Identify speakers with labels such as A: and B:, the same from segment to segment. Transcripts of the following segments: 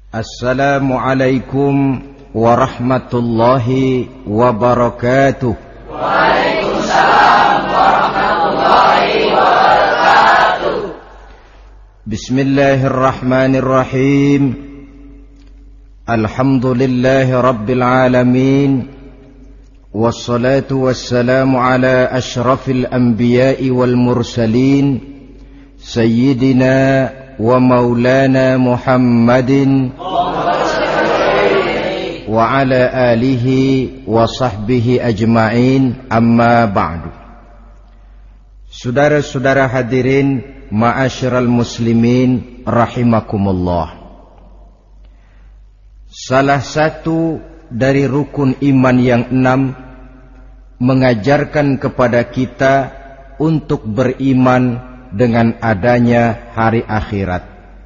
A: Assalamualaikum warahmatullahi wabarakatuh.
B: Waalaikumsalam warahmatullahi wabarakatuh.
A: Bismillahirrahmanirrahim. Alhamdulillahi rabbil alamin. Wassalatu wassalamu ala ashrafil anbiya'i wal mursalin, Sayyidina wa maulana Muhammadin wa ala alihi wa sahbihi ajma'in, amma ba'du. Saudara-saudara hadirin, ma'asyiral muslimin rahimakumullah. Salah satu dari rukun iman yang 6 mengajarkan kepada kita untuk beriman dengan adanya hari akhirat.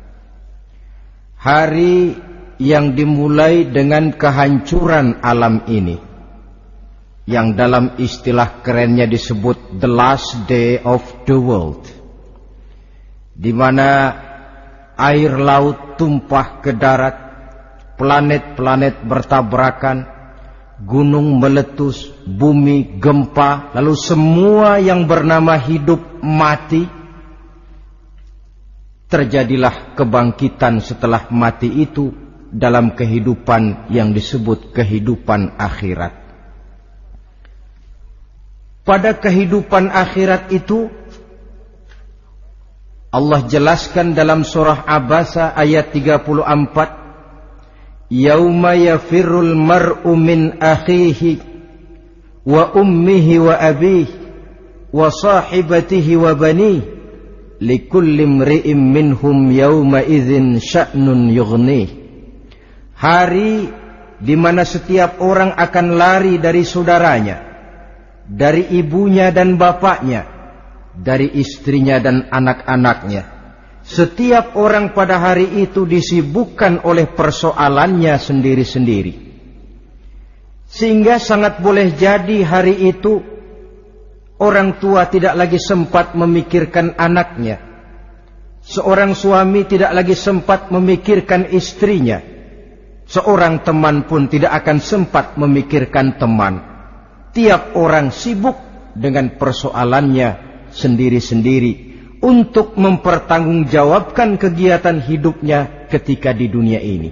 A: Hari yang dimulai dengan kehancuran alam ini, yang dalam istilah kerennya disebut the last day of the world, di mana air laut tumpah ke darat, planet-planet bertabrakan, gunung meletus, bumi gempa, lalu semua yang bernama hidup mati. Terjadilah kebangkitan setelah mati itu dalam kehidupan yang disebut kehidupan akhirat. Pada kehidupan akhirat itu Allah jelaskan dalam surah Abasa ayat 34, Yauma yafirrul mar'u min akhihi wa ummihi wa abihi wa sahibatihi wa banihi likulli imri'in minhum yawma idzin sya'nun yughnih. Hari di mana setiap orang akan lari dari saudaranya, dari ibunya dan bapaknya, dari istrinya dan anak-anaknya. Setiap orang pada hari itu disibukkan oleh persoalannya sendiri-sendiri. Sehingga sangat boleh jadi hari itu orang tua tidak lagi sempat memikirkan anaknya. Seorang suami tidak lagi sempat memikirkan istrinya. Seorang teman pun tidak akan sempat memikirkan teman. Tiap orang sibuk dengan persoalannya sendiri-sendiri untuk mempertanggungjawabkan kegiatan hidupnya ketika di dunia ini.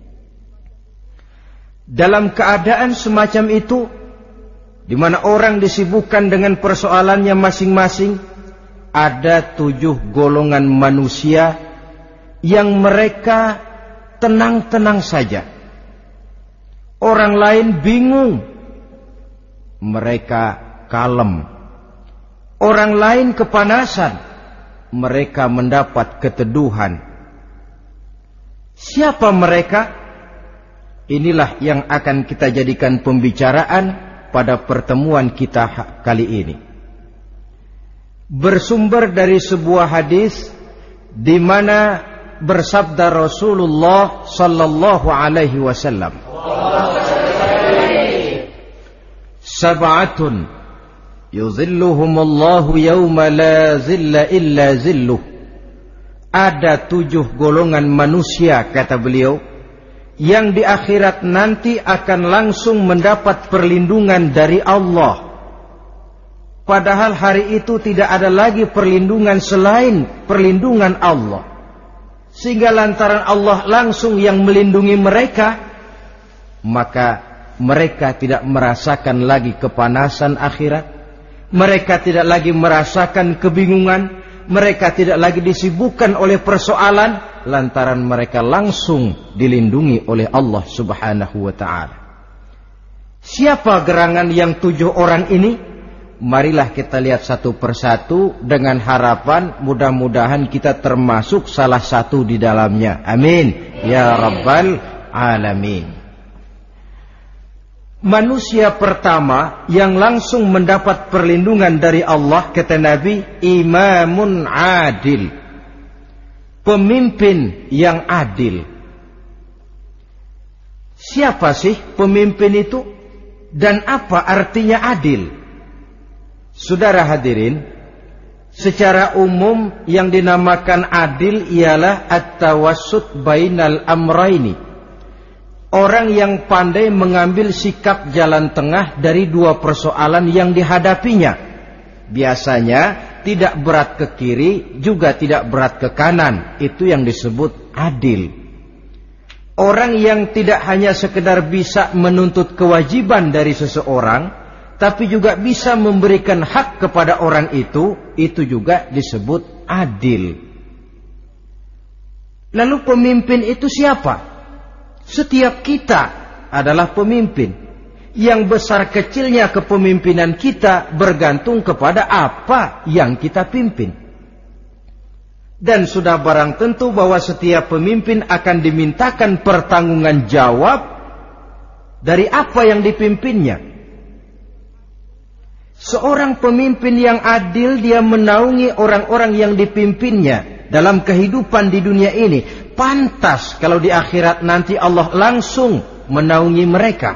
A: Dalam keadaan semacam itu, di mana orang disibukkan dengan persoalannya masing-masing, ada 7 golongan manusia yang mereka tenang-tenang saja. Orang lain bingung, mereka kalem. Orang lain kepanasan, mereka mendapat keteduhan. Siapa mereka? Inilah yang akan kita jadikan pembicaraan pada pertemuan kita kali ini. Bersumber dari sebuah hadis di mana bersabda Rasulullah sallallahu alaihi wasallam, Sab'atun yuzilluhumullahu yawma la zilla illa zilluh. Ada 7 golongan manusia, kata beliau, yang di akhirat nanti akan langsung mendapat perlindungan dari Allah. Padahal hari itu tidak ada lagi perlindungan selain perlindungan Allah. Sehingga lantaran Allah langsung yang melindungi mereka, maka mereka tidak merasakan lagi kepanasan akhirat. Mereka tidak lagi merasakan kebingungan. Mereka tidak lagi disibukkan oleh persoalan, lantaran mereka langsung dilindungi oleh Allah subhanahu wa ta'ala. Siapa gerangan yang 7 orang ini? Marilah kita lihat satu persatu dengan harapan mudah-mudahan kita termasuk salah satu di dalamnya. Amin ya rabbal alamin. Manusia pertama yang langsung mendapat perlindungan dari Allah, kata Nabi, imamun adil, pemimpin yang adil. Siapa sih pemimpin itu? Dan apa artinya adil? Saudara hadirin, Secara umum yang dinamakan adil ialah at-tawassut bainal amraini. Orang yang pandai mengambil sikap jalan tengah dari dua persoalan yang dihadapinya. Biasanya tidak berat ke kiri, juga tidak berat ke kanan. Itu yang disebut adil. Orang yang tidak hanya sekedar bisa menuntut kewajiban dari seseorang, tapi juga bisa memberikan hak kepada orang itu juga disebut adil. Lalu pemimpin itu siapa? Setiap kita adalah pemimpin. Yang besar kecilnya kepemimpinan kita bergantung kepada apa yang kita pimpin. Dan sudah barang tentu bahwa setiap pemimpin akan dimintakan pertanggungan jawab dari apa yang dipimpinnya. Seorang pemimpin yang adil, dia menaungi orang-orang yang dipimpinnya dalam kehidupan di dunia ini. Pantas kalau di akhirat nanti Allah langsung menaungi mereka.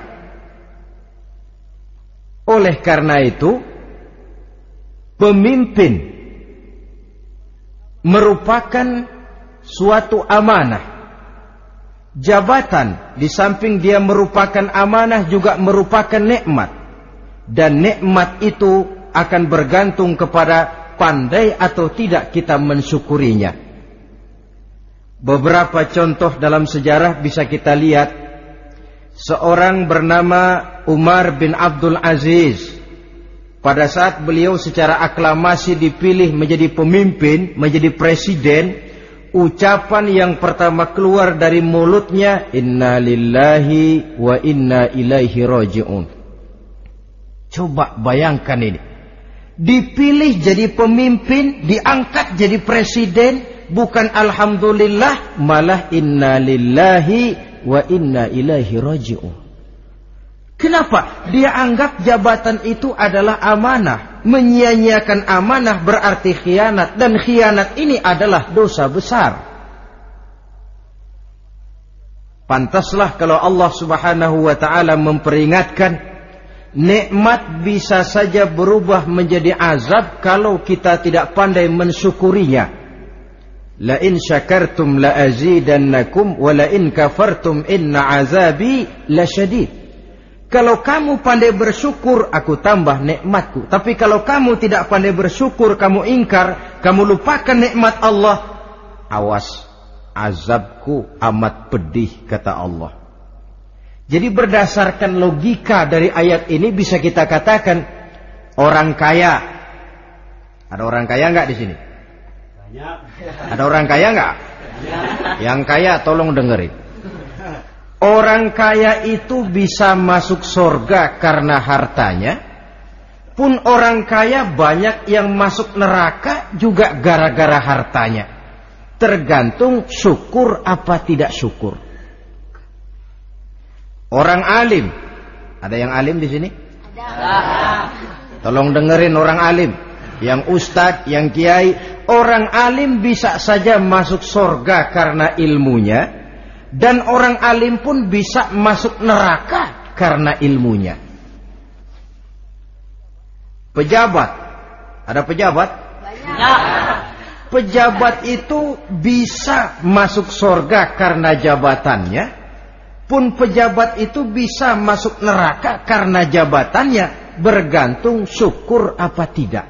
A: Oleh karena itu, pemimpin merupakan suatu amanah. Jabatan di samping dia merupakan amanah juga merupakan nikmat. Dan nikmat itu akan bergantung kepada pandai atau tidak kita mensyukurinya. Beberapa contoh dalam sejarah bisa kita lihat. Seorang bernama Umar bin Abdul Aziz. Pada saat beliau secara aklamasi dipilih menjadi pemimpin, menjadi presiden, ucapan yang pertama keluar dari mulutnya, Inna lillahi wa inna ilaihi raji'un. Coba bayangkan ini. Dipilih jadi pemimpin, diangkat jadi presiden, bukan alhamdulillah, malah inna lillahi wa inna ilaihi raji'un. Kenapa? Dia anggap jabatan itu adalah amanah. Menyia-nyiakan amanah berarti khianat. Dan khianat ini adalah dosa besar. Pantaslah kalau Allah subhanahu wa ta'ala memperingatkan, nikmat bisa saja berubah menjadi azab kalau kita tidak pandai mensyukurinya. La in syakartum la azidannakum wa la in kafartum inna azabi lasyadid. Kalau kamu pandai bersyukur, aku tambah nikmatku. Tapi kalau kamu tidak pandai bersyukur, kamu ingkar, kamu lupakan nikmat Allah, awas, azabku amat pedih, kata Allah. Jadi berdasarkan logika dari ayat ini bisa kita katakan orang kaya. Ada orang kaya enggak di sini? Banyak. Ada orang kaya enggak? Banyak. Yang kaya tolong dengerin. Orang kaya itu bisa masuk surga karena hartanya. Pun orang kaya banyak yang masuk neraka juga gara-gara hartanya. Tergantung syukur apa tidak syukur. Orang alim, ada yang alim di sini? Ada. Tolong dengerin orang alim, yang ustadz, yang kiai. Orang alim bisa saja masuk surga karena ilmunya, dan orang alim pun bisa masuk neraka karena ilmunya. Pejabat, ada pejabat? Banyak. Pejabat itu bisa masuk surga karena jabatannya. Pun pejabat itu bisa masuk neraka karena jabatannya, bergantung syukur apa tidak.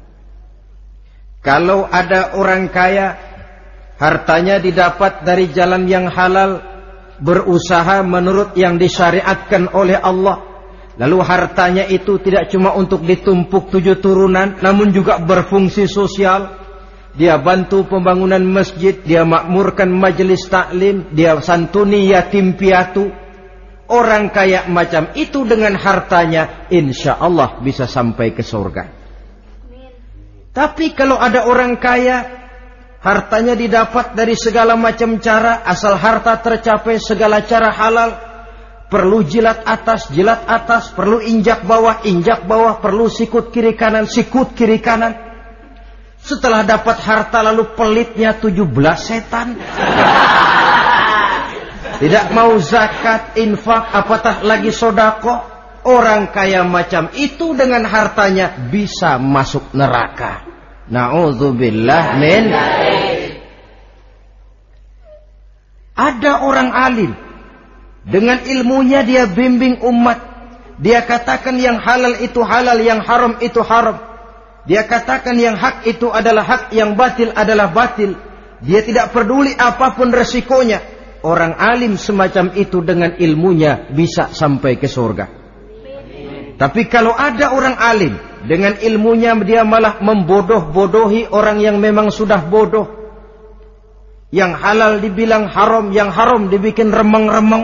A: Kalau ada orang kaya, hartanya didapat dari jalan yang halal, berusaha menurut yang disyariatkan oleh Allah, lalu hartanya itu tidak cuma untuk ditumpuk 7 turunan, namun juga berfungsi sosial. Dia bantu pembangunan masjid, dia makmurkan majelis taklim, dia santuni yatim piatu. Orang kaya macam itu dengan hartanya, insya Allah bisa sampai ke surga. Tapi kalau ada orang kaya, hartanya didapat dari segala macam cara, asal harta tercapai segala cara halal. Perlu jilat atas, perlu injak bawah, perlu sikut kiri kanan, sikut kiri kanan. Setelah dapat harta lalu pelitnya 17 setan. Tidak mau zakat, infak, apatah lagi sodako. Orang kaya macam itu dengan hartanya bisa masuk neraka. Na'udzubillah min. Ada orang alim, dengan ilmunya dia bimbing umat. Dia katakan yang halal itu halal, yang haram itu haram. Dia katakan yang hak itu adalah hak, yang batil adalah batil. Dia tidak peduli apapun resikonya. Orang alim semacam itu dengan ilmunya bisa sampai ke surga. Tapi kalau ada orang alim, dengan ilmunya dia malah membodoh-bodohi orang yang memang sudah bodoh. Yang halal dibilang haram, yang haram dibikin remeng-remeng.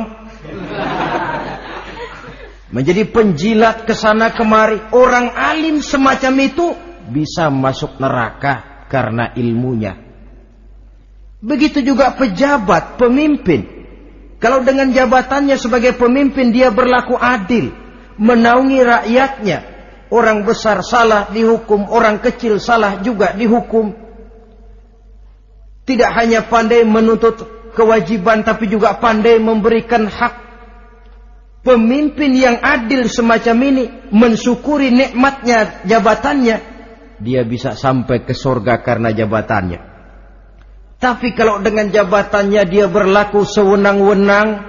A: Menjadi penjilat kesana kemari. Orang alim semacam itu bisa masuk neraka karena ilmunya. Begitu juga pejabat, pemimpin. Kalau dengan jabatannya sebagai pemimpin dia berlaku adil, menaungi rakyatnya. Orang besar salah dihukum, orang kecil salah juga dihukum. Tidak hanya pandai menuntut kewajiban, tapi juga pandai memberikan hak. Pemimpin yang adil semacam ini mensyukuri nikmatnya jabatannya, dia bisa sampai ke surga karena jabatannya. Tapi kalau dengan jabatannya dia berlaku sewenang-wenang,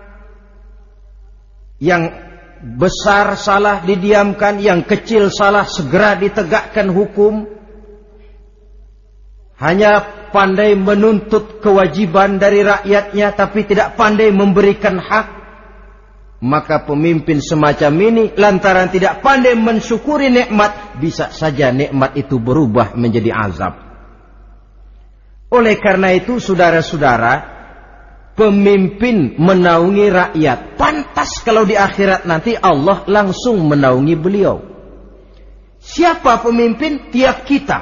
A: yang besar salah didiamkan, yang kecil salah segera ditegakkan hukum, hanya pandai menuntut kewajiban dari rakyatnya tapi tidak pandai memberikan hak, maka pemimpin semacam ini lantaran tidak pandai mensyukuri nikmat, bisa saja nikmat itu berubah menjadi azab. Oleh karena itu saudara-saudara, pemimpin menaungi rakyat, pantas kalau di akhirat nanti Allah langsung menaungi beliau. Siapa pemimpin? Tiap kita.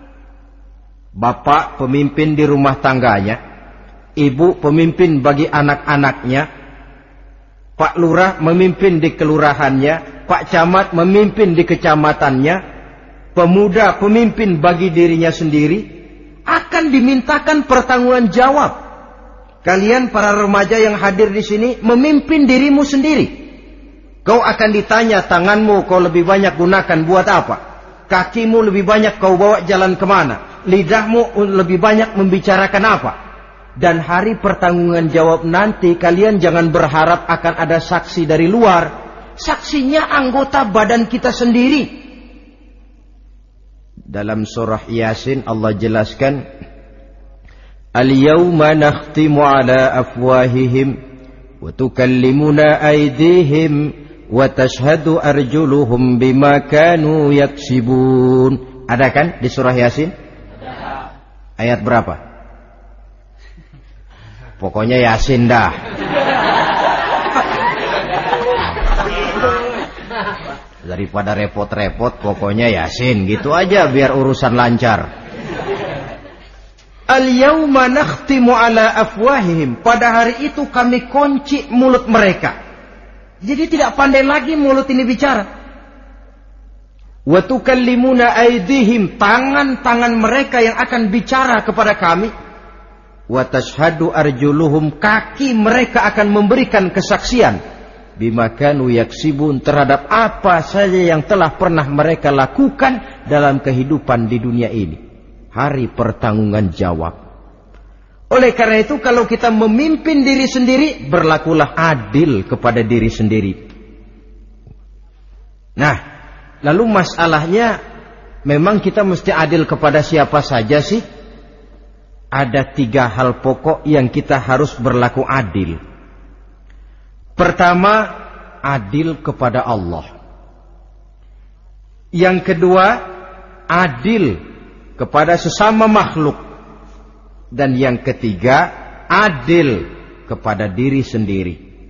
A: Bapak pemimpin di rumah tangganya, ibu pemimpin bagi anak-anaknya, Pak Lurah memimpin di kelurahannya, Pak Camat memimpin di kecamatannya, pemuda pemimpin bagi dirinya sendiri, akan dimintakan pertanggungjawaban jawab. Kalian para remaja yang hadir di sini memimpin dirimu sendiri. Kau akan ditanya, tanganmu kau lebih banyak gunakan buat apa? Kakimu lebih banyak kau bawa jalan kemana? Lidahmu lebih banyak membicarakan apa? Dan hari pertanggungan jawab nanti kalian jangan berharap akan ada saksi dari luar. Saksinya anggota badan kita sendiri. Dalam surah Yasin Allah jelaskan, Al-yawma nakhtimu ala afwahihim wa tukallimuna aydihim wa tashhadu arjuluhum bima kanu yaksibun. Ada kan di surah Yasin? Ayat berapa? Pokoknya Yasin dah. Daripada repot-repot, pokoknya Yasin gitu aja biar urusan lancar. Al-yawma nakhtimu ala afwahihim. Pada hari itu kami kunci mulut mereka. Jadi tidak pandai lagi mulut ini bicara. Wa tukallimuna aydihim, tangan-tangan mereka yang akan bicara kepada kami. Wa tashhadu arjuluhum, kaki mereka akan memberikan kesaksian bima kanu yaksibun, terhadap apa saja yang telah pernah mereka lakukan dalam kehidupan di dunia ini. Hari pertanggungan jawab. Oleh karena itu kalau kita memimpin diri sendiri, berlakulah adil kepada diri sendiri. Nah, lalu masalahnya memang kita mesti adil kepada siapa saja sih? Ada 3 hal pokok yang kita harus berlaku adil. Pertama, adil kepada Allah. Yang kedua, adil kepada sesama makhluk. Dan yang ketiga, adil kepada diri sendiri.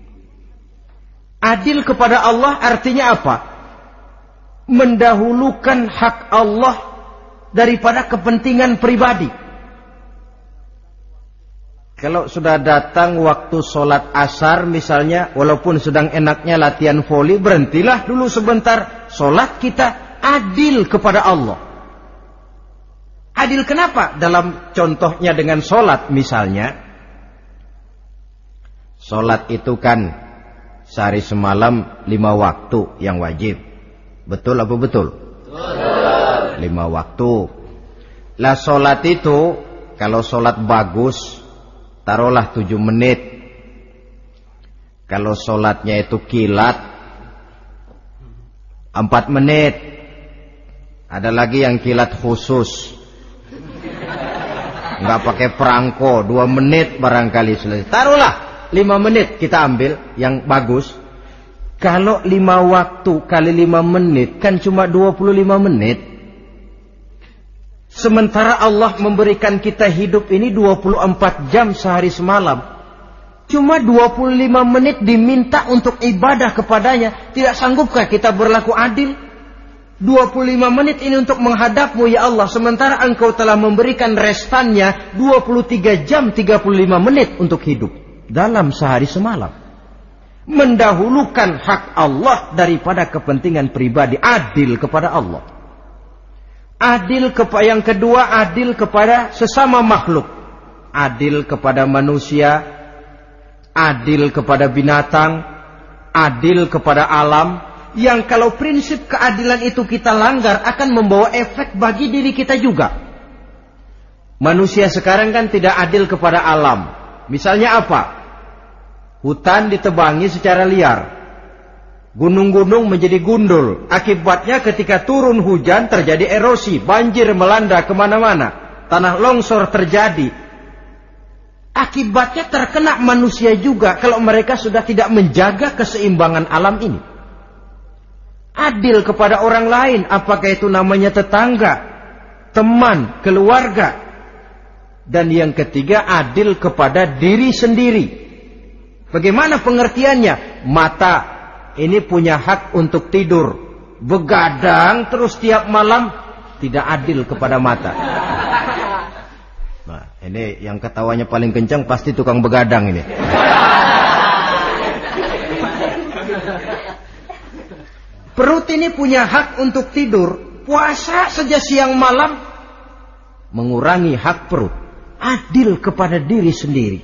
A: Adil kepada Allah artinya apa? Mendahulukan hak Allah daripada kepentingan pribadi. Kalau sudah datang waktu sholat asar misalnya, walaupun sedang enaknya latihan voli, berhentilah dulu sebentar. Sholat kita adil kepada Allah. Adil kenapa? Dalam contohnya dengan sholat misalnya. Sholat itu kan sehari semalam 5 waktu yang wajib. Betul apa betul? Betul. 5 waktu. Lah sholat itu, kalau sholat bagus, taruhlah 7 menit. Kalau sholatnya itu kilat, 4 menit. Ada lagi yang kilat khusus, nggak pakai perangko, 2 menit barangkali selesai. Taruhlah 5 menit kita ambil yang bagus. Kalau 5 waktu kali 5 menit kan cuma 25 menit. Sementara Allah memberikan kita hidup ini 24 jam sehari semalam. Cuma 25 menit diminta untuk ibadah kepadanya. Tidak sanggupkah kita berlaku adil? 25 menit ini untuk menghadapmu ya Allah. Sementara engkau telah memberikan restannya 23 jam 35 menit untuk hidup. Dalam sehari semalam. Mendahulukan hak Allah daripada kepentingan pribadi. Adil kepada Allah. Adil yang kedua, adil kepada sesama makhluk. Adil kepada manusia, adil kepada binatang, adil kepada alam. Yang kalau prinsip keadilan itu kita langgar akan membawa efek bagi diri kita juga. Manusia sekarang kan tidak adil kepada alam. Misalnya apa? Hutan ditebangi secara liar. Gunung-gunung menjadi gundul. Akibatnya ketika turun hujan terjadi erosi. Banjir melanda kemana-mana. Tanah longsor terjadi. Akibatnya terkena manusia juga. Kalau mereka sudah tidak menjaga keseimbangan alam ini. Adil kepada orang lain. Apakah itu namanya tetangga, teman, keluarga. Dan yang ketiga adil kepada diri sendiri. Bagaimana pengertiannya? Mata ini punya hak untuk tidur. Begadang terus tiap malam, tidak adil kepada mata. Nah, ini yang ketawanya paling kencang pasti tukang begadang ini. Perut ini punya hak untuk tidur. Puasa saja siang malam, mengurangi hak perut. Adil kepada diri sendiri.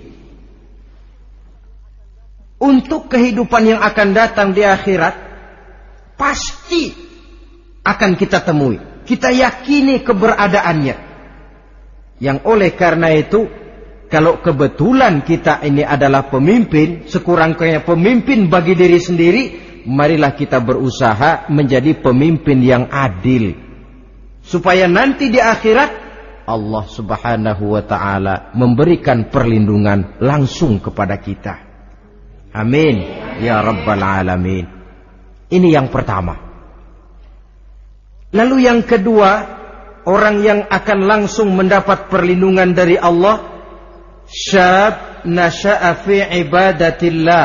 A: Untuk kehidupan yang akan datang di akhirat, pasti akan kita temui. Kita yakini keberadaannya. Yang oleh karena itu, kalau kebetulan kita ini adalah pemimpin, sekurang-kurangnya pemimpin bagi diri sendiri, marilah kita berusaha menjadi pemimpin yang adil. Supaya nanti di akhirat, Allah Subhanahu wa ta'ala memberikan perlindungan langsung kepada kita. Amin ya rabbal alamin. Ini yang pertama. Lalu yang kedua, orang yang akan langsung mendapat perlindungan dari Allah, syab nasha'a fi ibadatillah.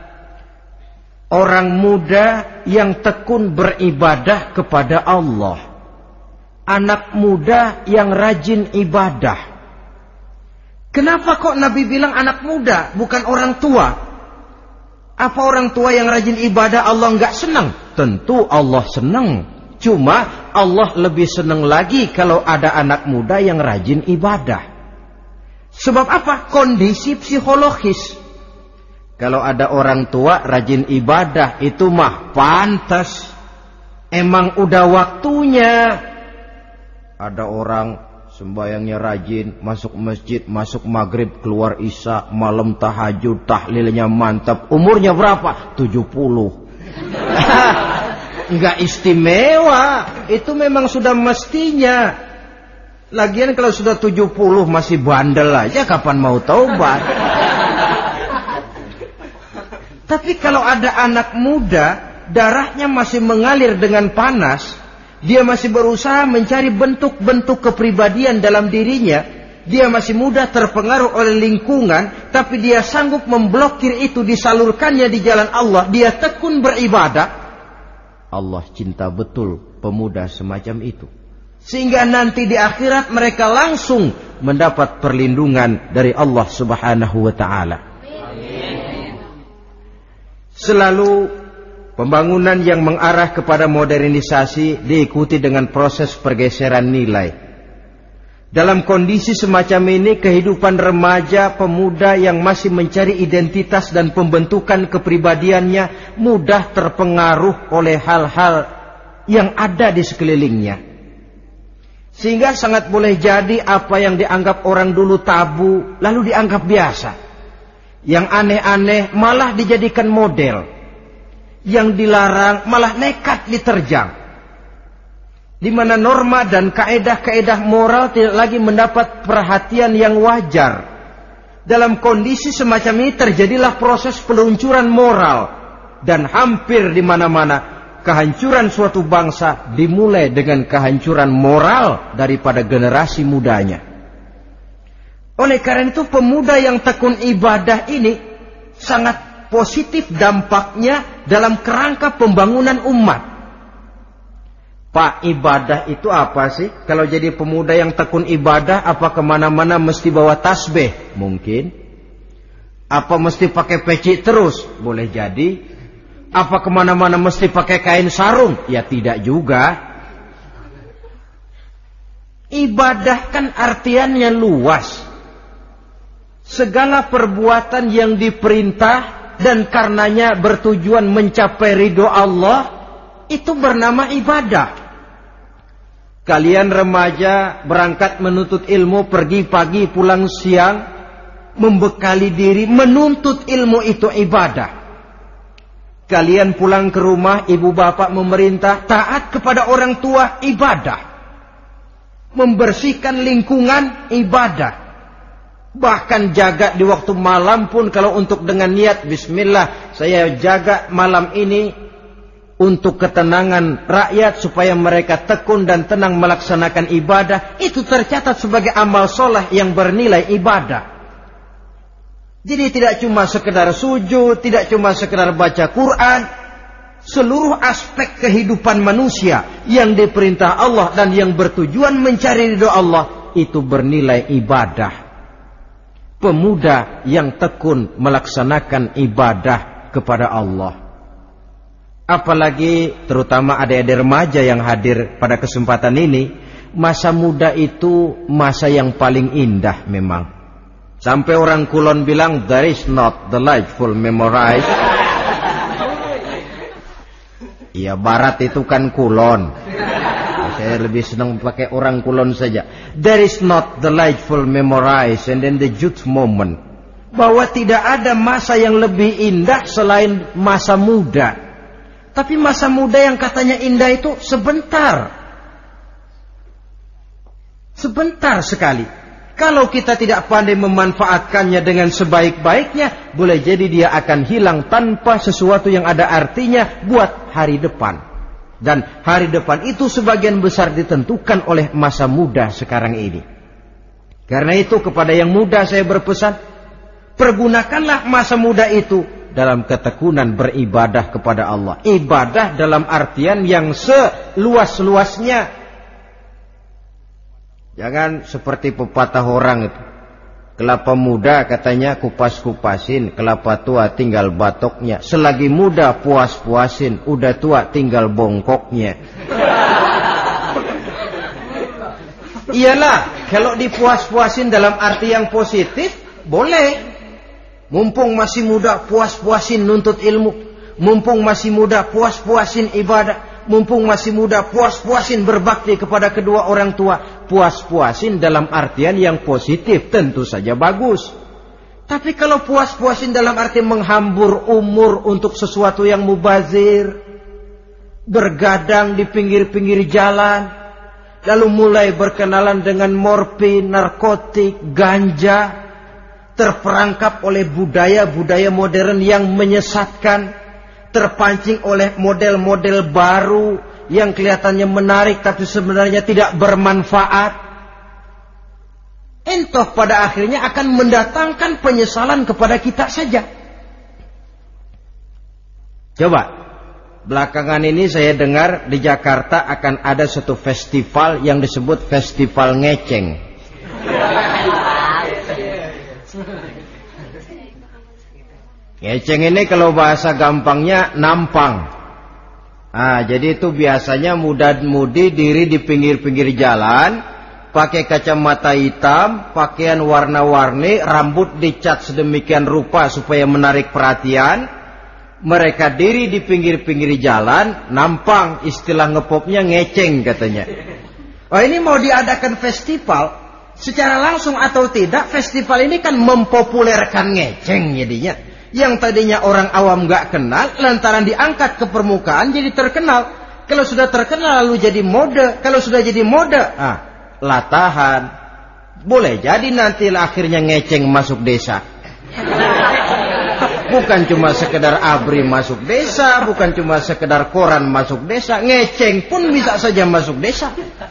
A: Orang muda yang tekun beribadah kepada Allah. Anak muda yang rajin ibadah. Kenapa kok Nabi bilang anak muda, bukan orang tua? Apa orang tua yang rajin ibadah Allah enggak senang? Tentu Allah senang. Cuma Allah lebih senang lagi kalau ada anak muda yang rajin ibadah. Sebab apa? Kondisi psikologis. Kalau ada orang tua rajin ibadah, itu mah pantas. Emang udah waktunya. Ada orang sembayangnya rajin, masuk masjid, masuk maghrib, keluar isya, malam tahajud, tahlilnya mantap. Umurnya berapa? 70. Enggak istimewa. Itu memang sudah mestinya. Lagian kalau sudah 70 masih bandel aja, kapan mau taubat? Tapi kalau ada anak muda, darahnya masih mengalir dengan panas, dia masih berusaha mencari bentuk-bentuk kepribadian dalam dirinya. Dia masih mudah terpengaruh oleh lingkungan, tapi dia sanggup memblokir itu, disalurkannya di jalan Allah. Dia tekun beribadah. Allah cinta betul pemuda semacam itu. Sehingga nanti di akhirat mereka langsung mendapat perlindungan dari Allah Subhanahu wa ta'ala. Selalu pembangunan yang mengarah kepada modernisasi diikuti dengan proses pergeseran nilai. Dalam kondisi semacam ini, kehidupan remaja pemuda yang masih mencari identitas dan pembentukan kepribadiannya mudah terpengaruh oleh hal-hal yang ada di sekelilingnya. Sehingga sangat boleh jadi apa yang dianggap orang dulu tabu, lalu dianggap biasa. Yang aneh-aneh malah dijadikan model. Yang dilarang malah nekat diterjang. Di mana norma dan kaedah-kaedah moral tidak lagi mendapat perhatian yang wajar. Dalam kondisi semacam ini terjadilah proses peluncuran moral. Dan hampir di mana-mana kehancuran suatu bangsa dimulai dengan kehancuran moral daripada generasi mudanya. Oleh karena itu pemuda yang tekun ibadah ini sangat positif dampaknya dalam kerangka pembangunan umat. Pak, ibadah itu apa sih? Kalau jadi pemuda yang tekun ibadah, apa kemana-mana mesti bawa tasbih? Mungkin. Apa mesti pakai peci terus? Boleh jadi. Apa kemana-mana mesti pakai kain sarung? Ya tidak juga. Ibadah kan artiannya luas. Segala perbuatan yang diperintah dan karenanya bertujuan mencapai ridho Allah, itu bernama ibadah. Kalian remaja berangkat menuntut ilmu, pergi pagi pulang siang, membekali diri, menuntut ilmu itu ibadah. Kalian pulang ke rumah, ibu bapak memerintah, taat kepada orang tua, ibadah. Membersihkan lingkungan, ibadah. Bahkan jaga di waktu malam pun kalau untuk dengan niat, bismillah, saya jaga malam ini untuk ketenangan rakyat supaya mereka tekun dan tenang melaksanakan ibadah, itu tercatat sebagai amal soleh yang bernilai ibadah. Jadi tidak cuma sekedar sujud, tidak cuma sekedar baca Quran. Seluruh aspek kehidupan manusia yang diperintah Allah dan yang bertujuan mencari ridho Allah, itu bernilai ibadah. Pemuda yang tekun melaksanakan ibadah kepada Allah. Apalagi terutama adik-adik remaja yang hadir pada kesempatan ini, masa muda itu masa yang paling indah memang. Sampai orang Kulon bilang, there is not delightful memorize. Ya Barat itu kan Kulon. Saya lebih senang pakai orang Kulon saja. There is not delightful memorize and then the youth moment. Bahwa tidak ada masa yang lebih indah selain masa muda. Tapi masa muda yang katanya indah itu sebentar. Sebentar sekali. Kalau kita tidak pandai memanfaatkannya dengan sebaik-baiknya, boleh jadi dia akan hilang tanpa sesuatu yang ada artinya buat hari depan. Dan hari depan itu sebagian besar ditentukan oleh masa muda sekarang ini. Karena itu kepada yang muda saya berpesan, pergunakanlah masa muda itu dalam ketekunan beribadah kepada Allah. Ibadah dalam artian yang seluas-luasnya. Jangan seperti pepatah orang itu. Kelapa muda katanya kupas-kupasin, kelapa tua tinggal batoknya. Selagi muda puas-puasin, udah tua tinggal bongkoknya. Iyalah, kalau dipuas-puasin dalam arti yang positif, boleh. Mumpung masih muda, puas-puasin nuntut ilmu. Mumpung masih muda, puas-puasin ibadah. Mumpung masih muda, puas-puasin berbakti kepada kedua orang tua. Puas-puasin dalam artian yang positif tentu saja bagus. Tapi kalau puas-puasin dalam arti menghambur umur untuk sesuatu yang mubazir, bergadang di pinggir-pinggir jalan, lalu mulai berkenalan dengan morfin, narkotik, ganja, terperangkap oleh budaya-budaya modern yang menyesatkan, terpancing oleh model-model baru yang kelihatannya menarik tapi sebenarnya tidak bermanfaat. Entah pada akhirnya akan mendatangkan penyesalan kepada kita saja. Coba, belakangan ini saya dengar di Jakarta akan ada satu festival yang disebut Festival Ngeceng. Ngeceng ini kalau bahasa gampangnya nampang. Jadi itu biasanya muda-mudi diri di pinggir-pinggir jalan, pakai kacamata hitam, pakaian warna-warni, rambut dicat sedemikian rupa supaya menarik perhatian. Mereka diri di pinggir-pinggir jalan, nampang, istilah ngepopnya ngeceng katanya. Oh, ini mau diadakan festival, secara langsung atau tidak, festival ini kan mempopulerkan ngeceng jadinya. Yang tadinya orang awam gak kenal, lantaran diangkat ke permukaan jadi terkenal. Kalau sudah terkenal lalu jadi mode. Kalau sudah jadi mode, latahan. Boleh jadi nanti akhirnya ngeceng masuk desa. Bukan cuma sekedar ABRI masuk desa, bukan cuma sekedar koran masuk desa, ngeceng pun bisa saja masuk desa.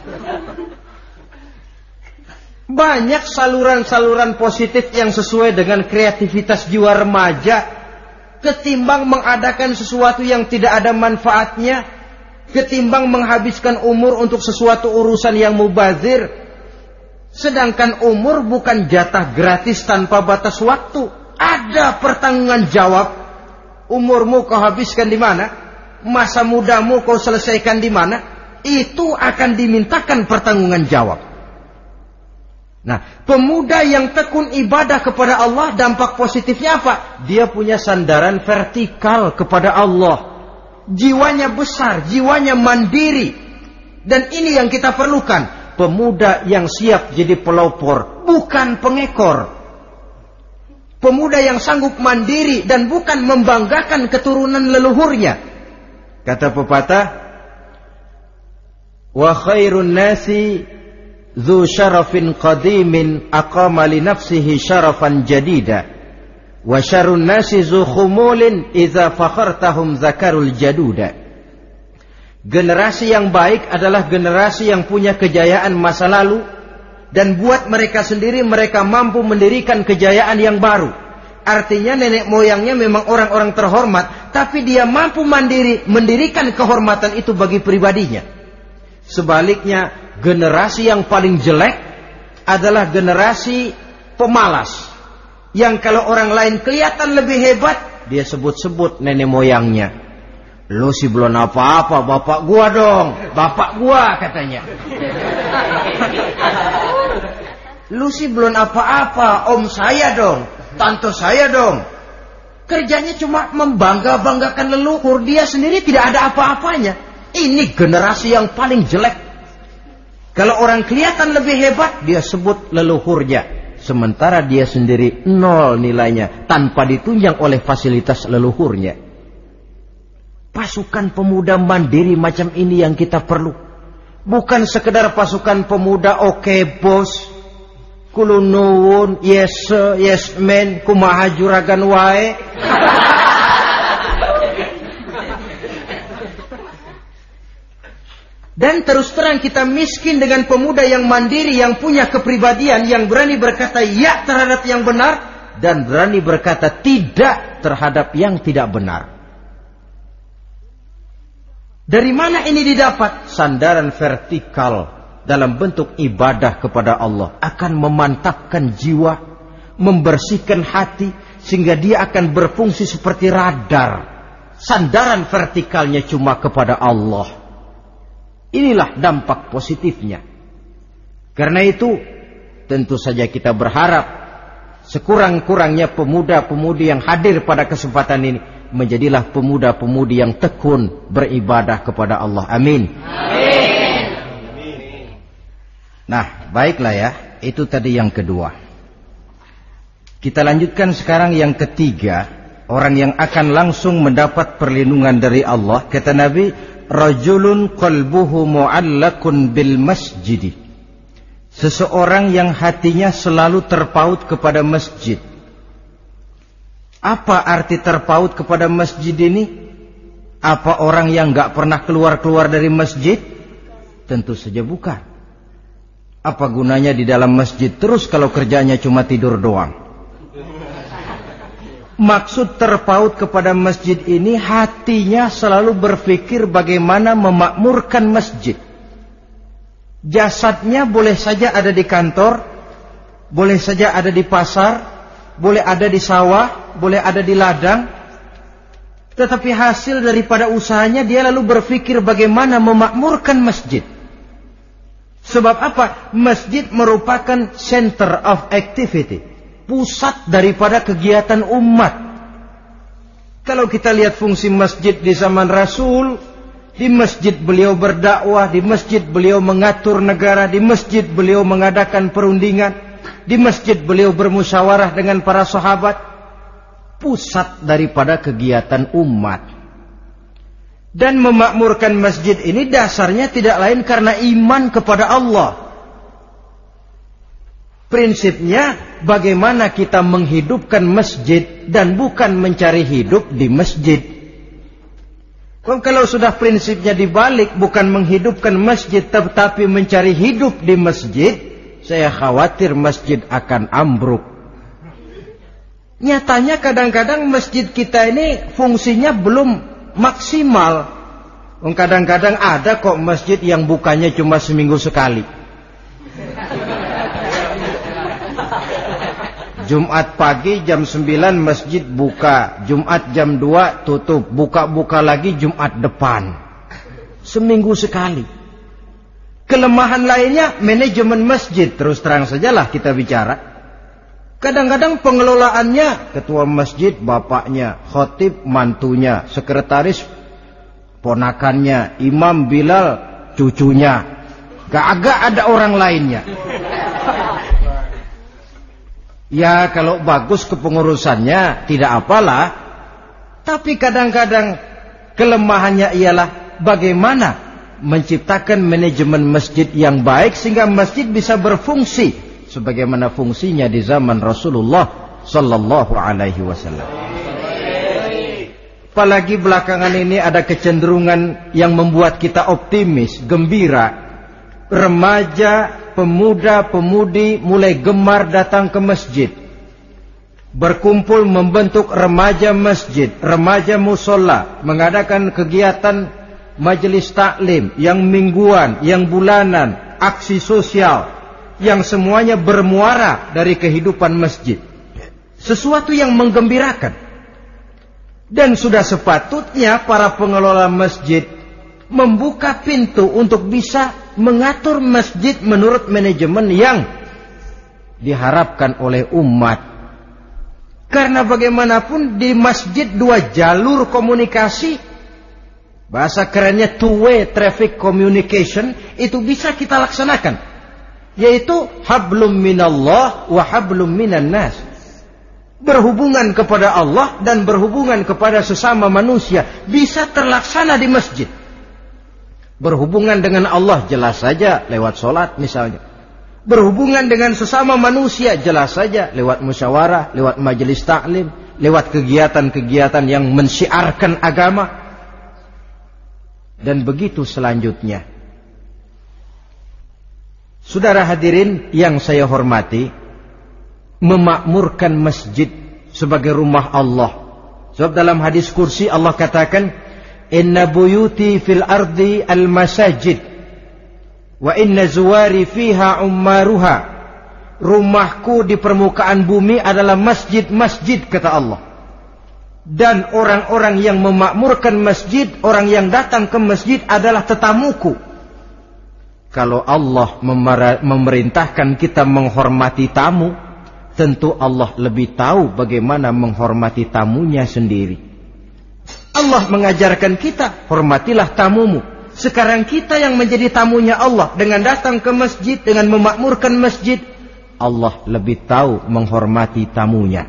A: Banyak saluran-saluran positif yang sesuai dengan kreativitas jiwa remaja, ketimbang mengadakan sesuatu yang tidak ada manfaatnya, ketimbang menghabiskan umur untuk sesuatu urusan yang mubazir. Sedangkan umur bukan jatah gratis tanpa batas waktu. Ada pertanggungan jawab. Umurmu kau habiskan di mana? Masa mudamu kau selesaikan di mana? Itu akan dimintakan pertanggungan jawab. Nah, pemuda yang tekun ibadah kepada Allah, dampak positifnya apa? Dia punya sandaran vertikal kepada Allah. Jiwanya besar, jiwanya mandiri. Dan ini yang kita perlukan. Pemuda yang siap jadi pelopor, bukan pengekor. Pemuda yang sanggup mandiri dan bukan membanggakan keturunan leluhurnya. Kata pepatah, wa khairun nasi dzu syarafin qadimin aqama li nafsihi syarafan jadida wa syarrun nasi dzu khumulin idza fakhartahum zakarul jaduda. Generasi yang baik adalah generasi yang punya kejayaan masa lalu, dan buat mereka sendiri mereka mampu mendirikan kejayaan yang baru. Artinya nenek moyangnya memang orang-orang terhormat, tapi dia mampu mandiri mendirikan kehormatan itu bagi pribadinya. Sebaliknya, generasi yang paling jelek adalah generasi pemalas, yang kalau orang lain kelihatan lebih hebat, dia sebut-sebut nenek moyangnya. Lu sih belum apa-apa, bapak gua dong, bapak gua katanya. Lu sih belum apa-apa, om saya dong, tante saya dong. Kerjanya cuma membangga-banggakan leluhur, dia sendiri tidak ada apa-apanya. Ini generasi yang paling jelek. Kalau orang kelihatan lebih hebat, dia sebut leluhurnya, sementara dia sendiri nol nilainya, tanpa ditunjang oleh fasilitas leluhurnya. Pasukan pemuda mandiri macam ini yang kita perlu. Bukan sekedar pasukan pemuda oke bos, kulunuwun, yes sir, yes man, kumaha juragan wae. Dan terus terang kita miskin dengan pemuda yang mandiri, yang punya kepribadian, yang berani berkata ya terhadap yang benar, dan berani berkata tidak terhadap yang tidak benar. Dari mana ini didapat? Sandaran vertikal dalam bentuk ibadah kepada Allah akan memantapkan jiwa, membersihkan hati, sehingga dia akan berfungsi seperti radar. Sandaran vertikalnya cuma kepada Allah. Inilah dampak positifnya. Karena itu, tentu saja kita berharap sekurang-kurangnya pemuda-pemudi yang hadir pada kesempatan ini menjadilah pemuda-pemudi yang tekun beribadah kepada Allah. Amin.
B: Amin.
A: Nah, baiklah ya. Itu tadi yang kedua. Kita lanjutkan sekarang yang ketiga. Orang yang akan langsung mendapat perlindungan dari Allah. Kata Nabi, rajulun qalbuhu mu'allakun bil masjid. Seseorang yang hatinya selalu terpaut kepada masjid. Apa arti terpaut kepada masjid ini? Apa orang yang gak pernah keluar-keluar dari masjid? Tentu saja bukan. Apa gunanya di dalam masjid terus kalau kerjanya cuma tidur doang? Maksud terpaut kepada masjid ini, hatinya selalu berpikir bagaimana memakmurkan masjid. Jasadnya boleh saja ada di kantor, boleh saja ada di pasar, boleh ada di sawah, boleh ada di ladang. Tetapi hasil daripada usahanya dia lalu berpikir bagaimana memakmurkan masjid. Sebab apa? Masjid merupakan center of activity, pusat daripada kegiatan umat. Kalau kita lihat fungsi masjid di zaman Rasul, Di masjid beliau berdakwah, di masjid beliau mengatur negara, di masjid beliau mengadakan perundingan, di masjid beliau bermusyawarah dengan para sahabat. Pusat daripada kegiatan umat. Dan memakmurkan masjid ini dasarnya tidak lain karena iman kepada Allah. Prinsipnya bagaimana kita menghidupkan masjid dan bukan mencari hidup di masjid. Kalau sudah prinsipnya dibalik, bukan menghidupkan masjid tetapi mencari hidup di masjid, saya khawatir masjid akan ambruk. Nyatanya kadang-kadang masjid kita ini fungsinya belum maksimal. Kadang-kadang ada kok masjid yang bukanya cuma seminggu sekali. Jumat pagi jam 9 masjid buka, Jumat jam 2 tutup, buka-buka lagi Jumat depan. Seminggu sekali. Kelemahan lainnya manajemen masjid, terus terang sajalah kita bicara. Kadang-kadang pengelolaannya ketua masjid bapaknya, khotib mantunya, sekretaris ponakannya, imam Bilal cucunya. Gak ada orang lainnya. Ya kalau bagus kepengurusannya tidak apalah. Tapi kadang-kadang kelemahannya ialah bagaimana menciptakan manajemen masjid yang baik sehingga masjid bisa berfungsi sebagaimana fungsinya di zaman Rasulullah sallallahu alaihi wasallam. Apalagi belakangan ini ada kecenderungan yang membuat kita optimis, gembira. Remaja, pemuda-pemudi mulai gemar datang ke masjid. Berkumpul membentuk remaja masjid, remaja musola, mengadakan kegiatan majelis taklim yang mingguan, yang bulanan, aksi sosial, yang semuanya bermuara dari kehidupan masjid. Sesuatu yang menggembirakan. Dan sudah sepatutnya para pengelola masjid membuka pintu untuk bisa mengatur masjid menurut manajemen yang diharapkan oleh umat. Karena bagaimanapun di masjid 2 jalur komunikasi, bahasa kerennya two-way traffic communication, itu bisa kita laksanakan. Yaitu hablum minallah wa hablum minan nas. Berhubungan kepada Allah dan berhubungan kepada sesama manusia bisa terlaksana di masjid. Berhubungan dengan Allah jelas saja lewat sholat misalnya. Berhubungan dengan sesama manusia jelas saja lewat musyawarah, lewat majelis taklim, lewat kegiatan-kegiatan yang mensyiarkan agama. Dan begitu selanjutnya. Saudara hadirin yang saya hormati, memakmurkan masjid sebagai rumah Allah. Sebab dalam hadis kursi Allah katakan, inna buyuti fil ardi al masajid wa inna zuwari fiha ummaruha. Rumahku di permukaan bumi adalah masjid-masjid, kata Allah. Dan orang-orang yang memakmurkan masjid, orang yang datang ke masjid adalah tetamuku. Kalau Allah memerintahkan kita menghormati tamu, tentu Allah lebih tahu bagaimana menghormati tamunya sendiri. Allah mengajarkan kita, hormatilah tamumu. Sekarang kita yang menjadi tamunya Allah dengan datang ke masjid, dengan memakmurkan masjid, Allah lebih tahu menghormati tamunya.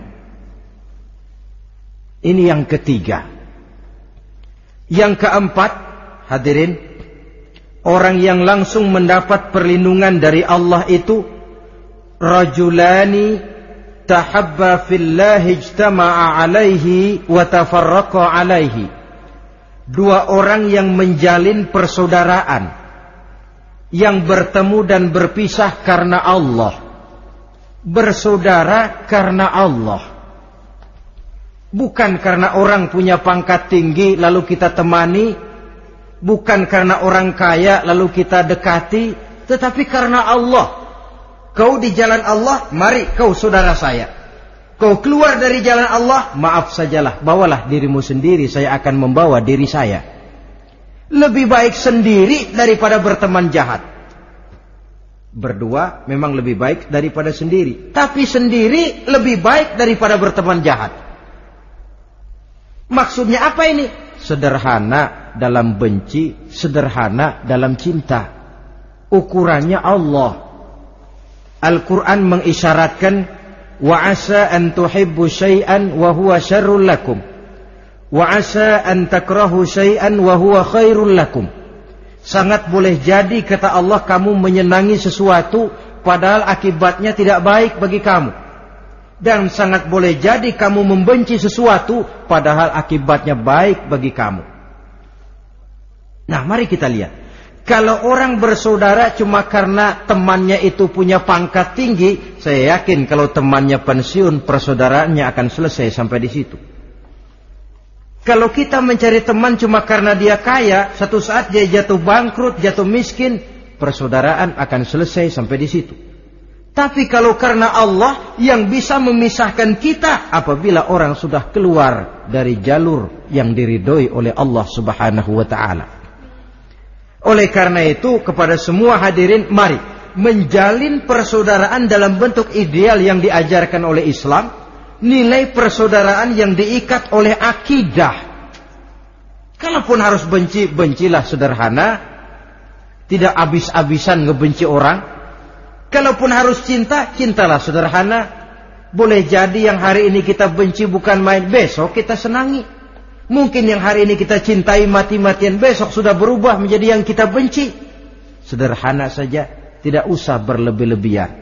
A: Ini yang ketiga. Yang keempat, hadirin, orang yang langsung mendapat perlindungan dari Allah itu rajulani tahabba fillahi ijtama'a alaihi wa tafarraqa alaihi. 2 orang yang menjalin persaudaraan, yang bertemu dan berpisah karena Allah. Bersaudara karena Allah. Bukan karena orang punya pangkat tinggi lalu kita temani, bukan karena orang kaya lalu kita dekati, tetapi karena Allah. Kau di jalan Allah, mari kau saudara saya. Kau keluar dari jalan Allah, maaf sajalah, bawalah dirimu sendiri, saya akan membawa diri saya. Lebih baik sendiri daripada berteman jahat. Berdua memang lebih baik daripada sendiri, tapi sendiri lebih baik daripada berteman jahat. Maksudnya apa ini? Sederhana, dalam benci, sederhana dalam cinta. Ukurannya Allah. Al-Quran mengisyaratkan, wa asa an tuhibbu syai'an wa huwa syarrul lakum, wa asa an takrahu syai'an wa huwa khairul lakum. Sangat boleh jadi, kata Allah, kamu menyenangi sesuatu padahal akibatnya tidak baik bagi kamu. Dan sangat boleh jadi kamu membenci sesuatu padahal akibatnya baik bagi kamu. Nah, mari kita lihat. Kalau orang bersaudara cuma karena temannya itu punya pangkat tinggi, saya yakin kalau temannya pensiun, persaudaraannya akan selesai sampai di situ. Kalau kita mencari teman cuma karena dia kaya, satu saat dia jatuh bangkrut, jatuh miskin, persaudaraan akan selesai sampai di situ. Tapi kalau karena Allah yang bisa memisahkan kita apabila orang sudah keluar dari jalur yang diridhoi oleh Allah Subhanahu wa taala. Oleh karena itu, kepada semua hadirin, mari menjalin persaudaraan dalam bentuk ideal yang diajarkan oleh Islam. Nilai persaudaraan yang diikat oleh akidah. Kalaupun harus benci, bencilah sederhana, tidak habis-habisan ngebenci orang. Kalaupun harus cinta, cintalah sederhana. Boleh jadi yang hari ini kita benci bukan main, besok kita senangi. Mungkin yang hari ini kita cintai mati-matian, besok sudah berubah menjadi yang kita benci. Sederhana saja, tidak usah berlebih-lebihan.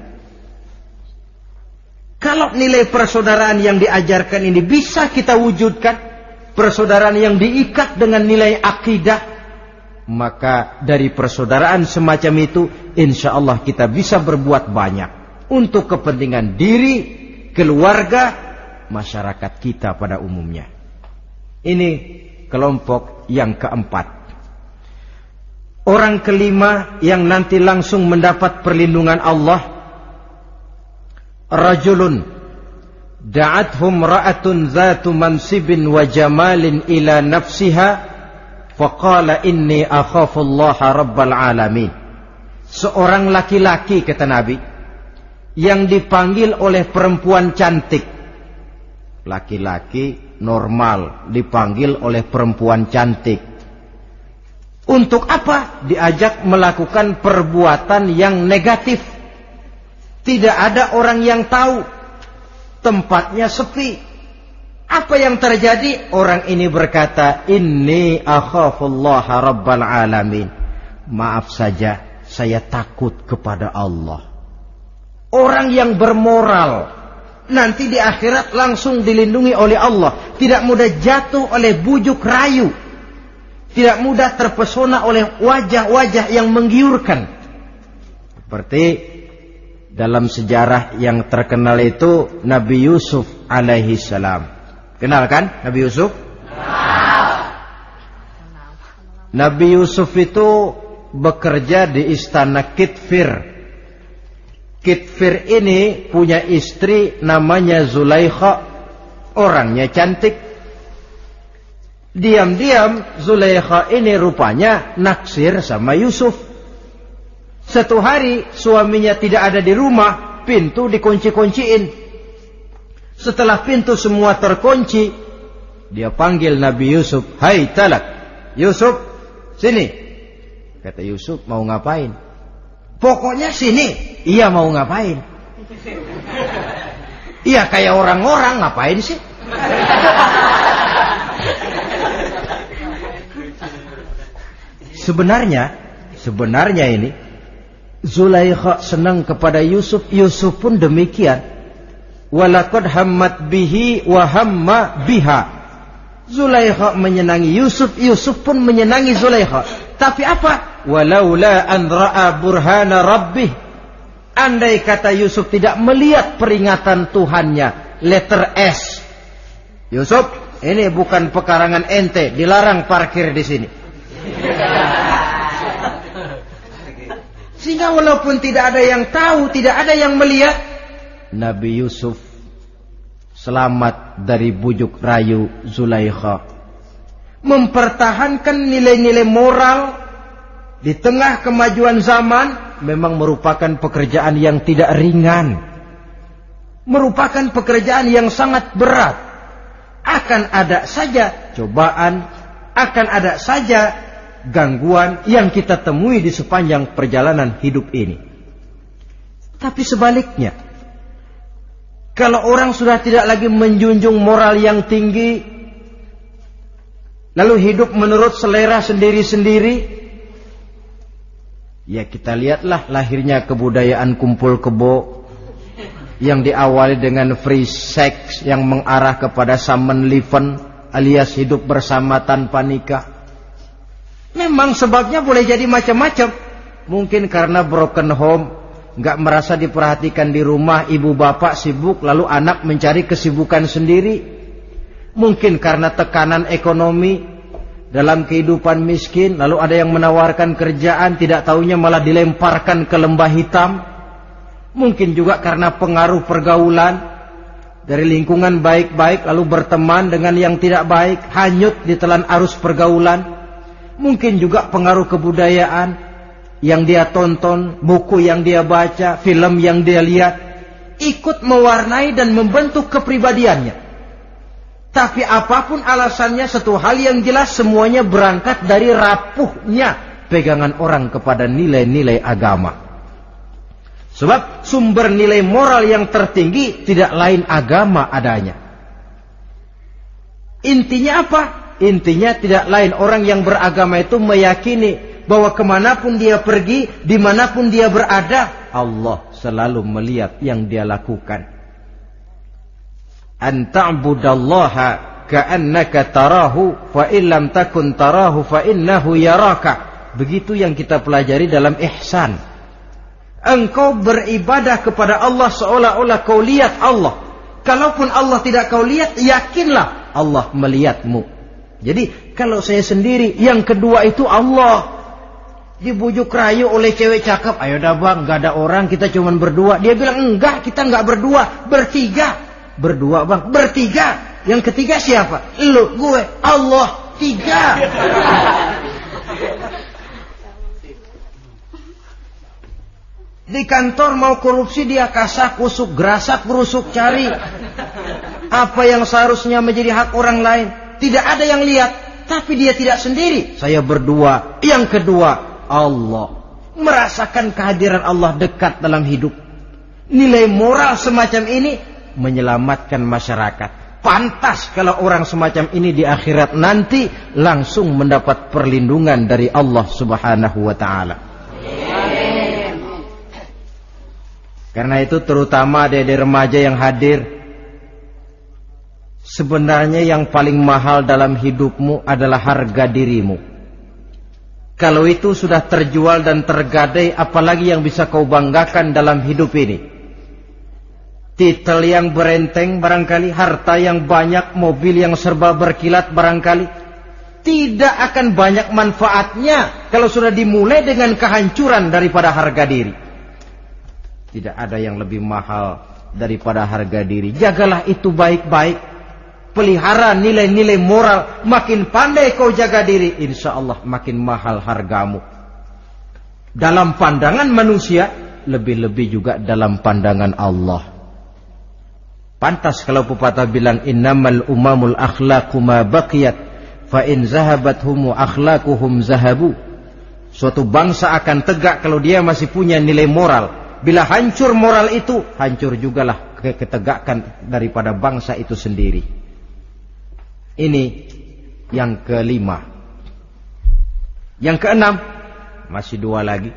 A: Kalau nilai persaudaraan yang diajarkan ini bisa kita wujudkan, persaudaraan yang diikat dengan nilai akidah, maka dari persaudaraan semacam itu, insya Allah kita bisa berbuat banyak untuk kepentingan diri, keluarga, masyarakat kita pada umumnya. Ini kelompok yang keempat. Orang kelima yang nanti langsung mendapat perlindungan Allah, rajulun da'athum ra'atun zatu mansibin wa jamalin ila nafsiha faqala inni akhafullaha rabbal alamin. Seorang laki-laki, kata Nabi, yang dipanggil oleh perempuan cantik. Laki-laki normal dipanggil oleh perempuan cantik. Untuk apa? Diajak melakukan perbuatan yang negatif. Tidak ada orang yang tahu. Tempatnya sepi. Apa yang terjadi? Orang ini berkata, inni akhafullaha rabbal alamin. Maaf saja, saya takut kepada Allah. Orang yang bermoral nanti di akhirat langsung dilindungi oleh Allah. Tidak mudah jatuh oleh bujuk rayu. Tidak mudah terpesona oleh wajah-wajah yang menggiurkan. Seperti dalam sejarah yang terkenal itu Nabi Yusuf alaihi salam. Kenal kan Nabi Yusuf? Nabi Yusuf itu bekerja di istana Kitfir. Kitfir ini punya istri namanya Zulaikha. Orangnya cantik. Diam-diam Zulaikha ini rupanya naksir sama Yusuf. Satu hari suaminya tidak ada di rumah, pintu dikunci-kunciin. Setelah pintu semua terkunci, dia panggil Nabi Yusuf, "Hai Talak, Yusuf, sini." Kata Yusuf, "Mau ngapain?" "Pokoknya sini." "Iya, mau ngapain?" "Iya, kayak orang-orang, ngapain sih?" Sebenarnya ini Zulaikha senang kepada Yusuf, Yusuf pun demikian. Walaqad hammat bihi wa hamma biha. Zulaikha menyenangi Yusuf, Yusuf pun menyenangi Zulaikha. Tapi apa? Walaula an ra'a burhana rabbih. Andai kata Yusuf tidak melihat peringatan Tuhannya, letter S. Yusuf, ini bukan pekarangan ente, dilarang parkir di sini. Sehingga walaupun tidak ada yang tahu, tidak ada yang melihat, Nabi Yusuf selamat dari bujuk rayu Zulaikha. Mempertahankan nilai-nilai moral di tengah kemajuan zaman memang merupakan pekerjaan yang tidak ringan. Merupakan pekerjaan yang sangat berat. Akan ada saja cobaan, akan ada saja gangguan yang kita temui di sepanjang perjalanan hidup ini. Tapi sebaliknya, kalau orang sudah tidak lagi menjunjung moral yang tinggi, lalu hidup menurut selera sendiri-sendiri, ya kita lihatlah lahirnya kebudayaan kumpul kebo yang diawali dengan free sex yang mengarah kepada summon leven alias hidup bersama tanpa nikah. Memang sebabnya boleh jadi macam-macam. Mungkin karena broken home, nggak merasa diperhatikan di rumah, ibu bapak sibuk, lalu anak mencari kesibukan sendiri. Mungkin karena tekanan ekonomi dalam kehidupan miskin, lalu ada yang menawarkan kerjaan, tidak taunya malah dilemparkan ke lembah hitam. Mungkin juga karena pengaruh pergaulan dari lingkungan baik-baik, lalu berteman dengan yang tidak baik, hanyut di telan arus pergaulan. Mungkin juga pengaruh kebudayaan yang dia tonton, buku yang dia baca, film yang dia lihat, ikut mewarnai dan membentuk kepribadiannya. Tapi apapun alasannya, satu hal yang jelas, semuanya berangkat dari rapuhnya pegangan orang kepada nilai-nilai agama. Sebab sumber nilai moral yang tertinggi tidak lain agama adanya. Intinya apa? Intinya tidak lain, orang yang beragama itu meyakini bahwa kemanapun dia pergi, dimanapun dia berada, Allah selalu melihat yang dia lakukan. An ta'budallaha ka'annaka tarahu fa illam takun tarahu fa innahu yaraka. Begitu yang kita pelajari dalam ihsan. Engkau beribadah kepada Allah seolah-olah kau lihat Allah. Kalaupun Allah tidak kau lihat, yakinlah Allah melihatmu. Jadi kalau saya sendiri, yang kedua itu Allah. Dibujuk rayu oleh cewek cakep, ayo dah bang, gak ada orang, kita cuma berdua. Dia bilang enggak, kita enggak berdua, bertiga. Berdua bang, bertiga. Yang ketiga siapa? Lu, gue, Allah, tiga. Di kantor mau korupsi, dia kasak kusuk, gerasak berusuk cari apa yang seharusnya menjadi hak orang lain. Tidak ada yang lihat, tapi dia tidak sendiri. Saya berdua. Yang kedua, Allah. Merasakan kehadiran Allah dekat dalam hidup. Nilai moral semacam ini menyelamatkan masyarakat. Pantas kalau orang semacam ini di akhirat nanti langsung mendapat perlindungan dari Allah Subhanahu wa ta'ala. Karena itu terutama adik-adik remaja yang hadir, sebenarnya yang paling mahal dalam hidupmu adalah harga dirimu. Kalau itu sudah terjual dan tergadai, apalagi yang bisa kau banggakan dalam hidup ini? Titel yang berenteng barangkali, harta yang banyak, mobil yang serba berkilat barangkali. Tidak akan banyak manfaatnya kalau sudah dimulai dengan kehancuran daripada harga diri. Tidak ada yang lebih mahal daripada harga diri. Jagalah itu baik-baik. Pelihara nilai-nilai moral. Makin pandai kau jaga diri, insya Allah makin mahal hargamu. Dalam pandangan manusia, lebih-lebih juga dalam pandangan Allah. Pantas kalau pepatah bilang, innamal umamul akhlaqu ma baqiyat, fa in zahabathumu akhlaquhum zahabu. Suatu bangsa akan tegak kalau dia masih punya nilai moral. Bila hancur moral itu, hancur jugalah ketegakan daripada bangsa itu sendiri. Ini yang kelima. Yang keenam, masih dua lagi.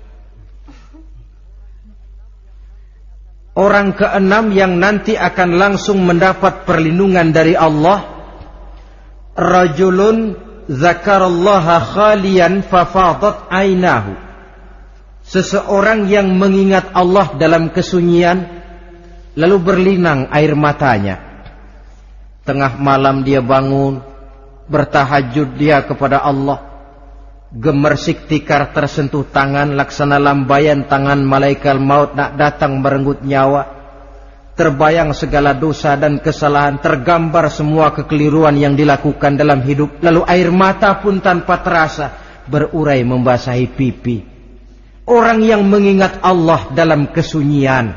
A: Orang keenam yang nanti akan langsung mendapat perlindungan dari Allah, rajulun zakarallaha khalian fafadat ainahu. Seseorang yang mengingat Allah dalam kesunyian, lalu berlinang air matanya. Tengah malam dia bangun, bertahajud dia kepada Allah. Gemersik tikar tersentuh tangan, laksana lambaian tangan malaikat maut nak datang merenggut nyawa. Terbayang segala dosa dan kesalahan, tergambar semua kekeliruan yang dilakukan dalam hidup. Lalu air mata pun tanpa terasa berurai membasahi pipi. Orang yang mengingat Allah dalam kesunyian.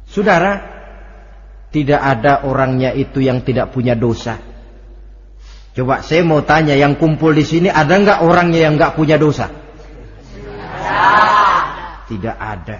A: Saudara, tidak ada orangnya itu yang tidak punya dosa. Coba saya mau tanya, yang kumpul di sini ada nggak orangnya yang nggak punya dosa? Tidak ada.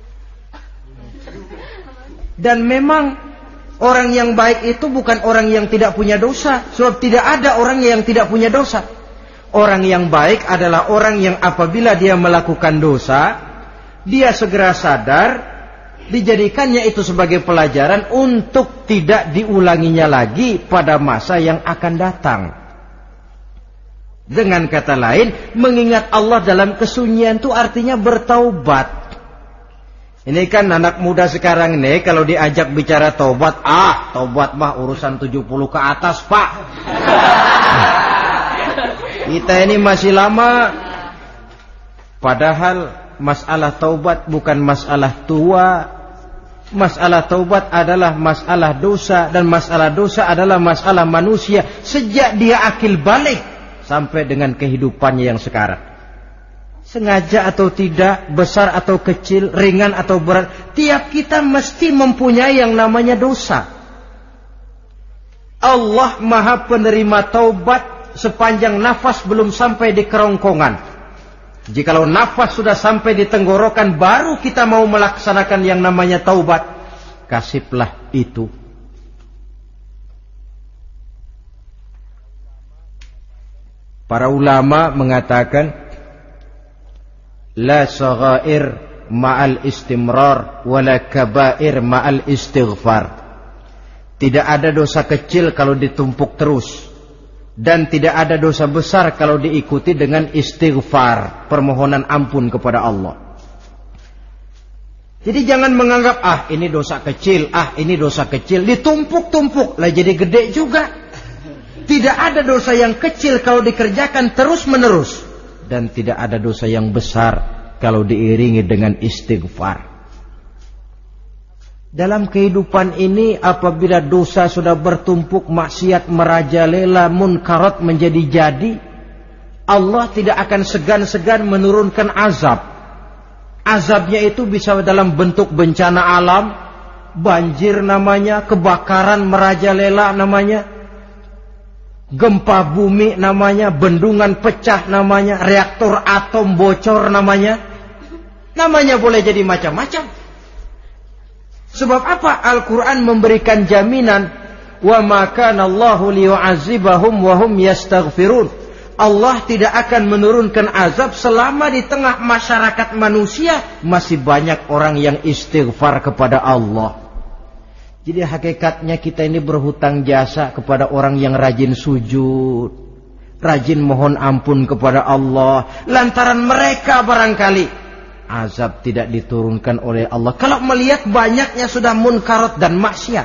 A: Dan memang orang yang baik itu bukan orang yang tidak punya dosa, sebab tidak ada orang yang tidak punya dosa. Orang yang baik adalah orang yang apabila dia melakukan dosa, dia segera sadar, dijadikannya itu sebagai pelajaran untuk tidak diulanginya lagi pada masa yang akan datang. Dengan kata lain, mengingat Allah dalam kesunyian itu artinya bertaubat. Ini kan anak muda sekarang nih, kalau diajak bicara taubat, taubat mah urusan 70 ke atas, Pak. Kita ini masih lama. Padahal masalah taubat bukan masalah tua. Masalah taubat adalah masalah dosa, dan masalah dosa adalah masalah manusia sejak dia akil balik sampai dengan kehidupannya yang sekarang. Sengaja atau tidak, besar atau kecil, ringan atau berat, tiap kita mesti mempunyai yang namanya dosa. Allah Maha penerima taubat sepanjang nafas belum sampai di kerongkongan. Jikalau nafas sudah sampai di tenggorokan, baru kita mau melaksanakan yang namanya taubat. Kasihlah itu. Para ulama mengatakan, la saghair ma'al istimrar, wala kabair ma'al istighfar. Tidak ada dosa kecil kalau ditumpuk terus, dan tidak ada dosa besar kalau diikuti dengan istighfar, permohonan ampun kepada Allah. Jadi jangan menganggap, ini dosa kecil, ini dosa kecil, ditumpuk-tumpuk lah jadi gede juga. Tidak ada dosa yang kecil kalau dikerjakan terus-menerus, dan tidak ada dosa yang besar kalau diiringi dengan istighfar. Dalam kehidupan ini, apabila dosa sudah bertumpuk, maksiat merajalela, munkarat menjadi jadi, Allah tidak akan segan-segan menurunkan azab. Azabnya itu bisa dalam bentuk bencana alam, banjir namanya, kebakaran merajalela namanya, gempa bumi namanya, bendungan pecah namanya, reaktor atom bocor namanya. Namanya boleh jadi macam-macam. Sebab apa? Al-Quran memberikan jaminan, wa ma kana Allahu liyu'adzibahum wa hum yastaghfirun. Allah tidak akan menurunkan azab selama di tengah masyarakat manusia masih banyak orang yang istighfar kepada Allah. Jadi hakikatnya kita ini berhutang jasa kepada orang yang rajin sujud, rajin mohon ampun kepada Allah. Lantaran mereka barangkali azab tidak diturunkan oleh Allah kalau melihat banyaknya sudah munkarat dan maksiat.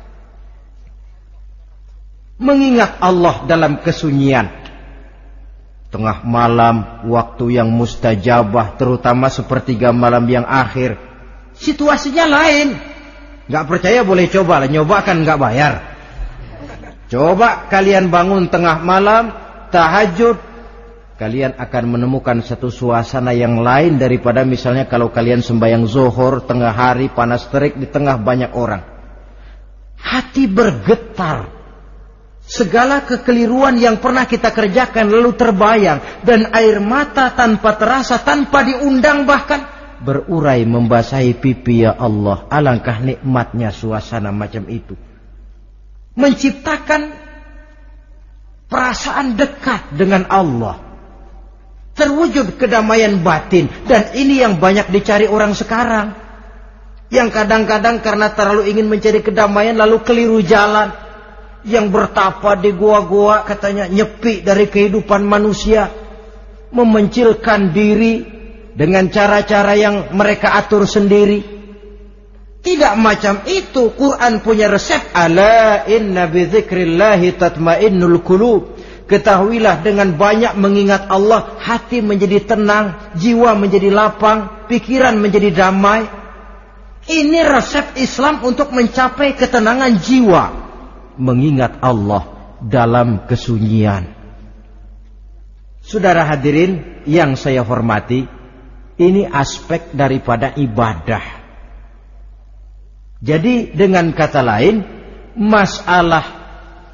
A: Mengingat Allah dalam kesunyian, tengah malam, waktu yang mustajabah, terutama sepertiga malam yang akhir, situasinya lain. Gak percaya boleh coba lah, nyoba kan gak bayar. Coba kalian bangun tengah malam, tahajud, kalian akan menemukan satu suasana yang lain daripada misalnya kalau kalian sembahyang zuhur tengah hari panas terik di tengah banyak orang. Hati bergetar. Segala kekeliruan yang pernah kita kerjakan lalu terbayang, dan air mata tanpa terasa, tanpa diundang bahkan berurai membasahi pipi. Ya Allah, alangkah nikmatnya suasana macam itu. Menciptakan perasaan dekat dengan Allah. Terwujud kedamaian batin. Dan ini yang banyak dicari orang sekarang, yang kadang-kadang karena terlalu ingin mencari kedamaian lalu keliru jalan. Yang bertapa di gua-gua katanya nyepi dari kehidupan manusia, memencilkan diri dengan cara-cara yang mereka atur sendiri. Tidak macam itu. Quran punya resep. Ala inna bi dzikrillahi tatmainnul qulub. Ketahuilah, dengan banyak mengingat Allah, hati menjadi tenang, jiwa menjadi lapang, pikiran menjadi damai. Ini resep Islam untuk mencapai ketenangan jiwa. Mengingat Allah dalam kesunyian. Saudara hadirin yang saya hormati, ini aspek daripada ibadah. Jadi dengan kata lain, masalah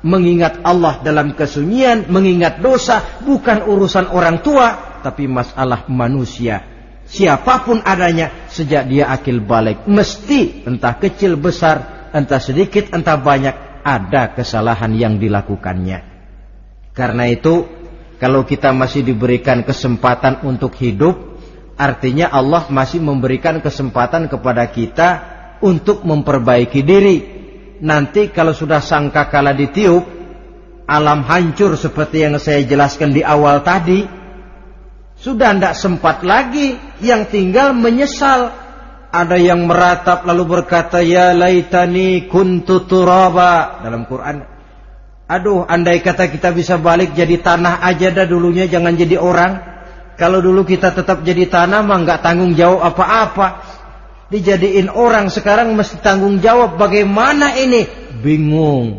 A: mengingat Allah dalam kesunyian, mengingat dosa, bukan urusan orang tua, tapi masalah manusia. Siapapun adanya, sejak dia akil balik, mesti entah kecil besar, entah sedikit entah banyak, ada kesalahan yang dilakukannya. Karena itu, kalau kita masih diberikan kesempatan untuk hidup, artinya Allah masih memberikan kesempatan kepada kita untuk memperbaiki diri. Nanti kalau sudah sangkakala ditiup, alam hancur seperti yang saya jelaskan di awal tadi, sudah tidak sempat lagi, yang tinggal menyesal. Ada yang meratap lalu berkata, ya laitani kuntu turaba, dalam Quran. Aduh, andai kata kita bisa balik jadi tanah aja dah dulunya, jangan jadi orang. Kalau dulu kita tetap jadi tanah mah nggak tanggung jawab apa-apa. Dijadiin orang sekarang mesti tanggung jawab. Bagaimana ini? Bingung.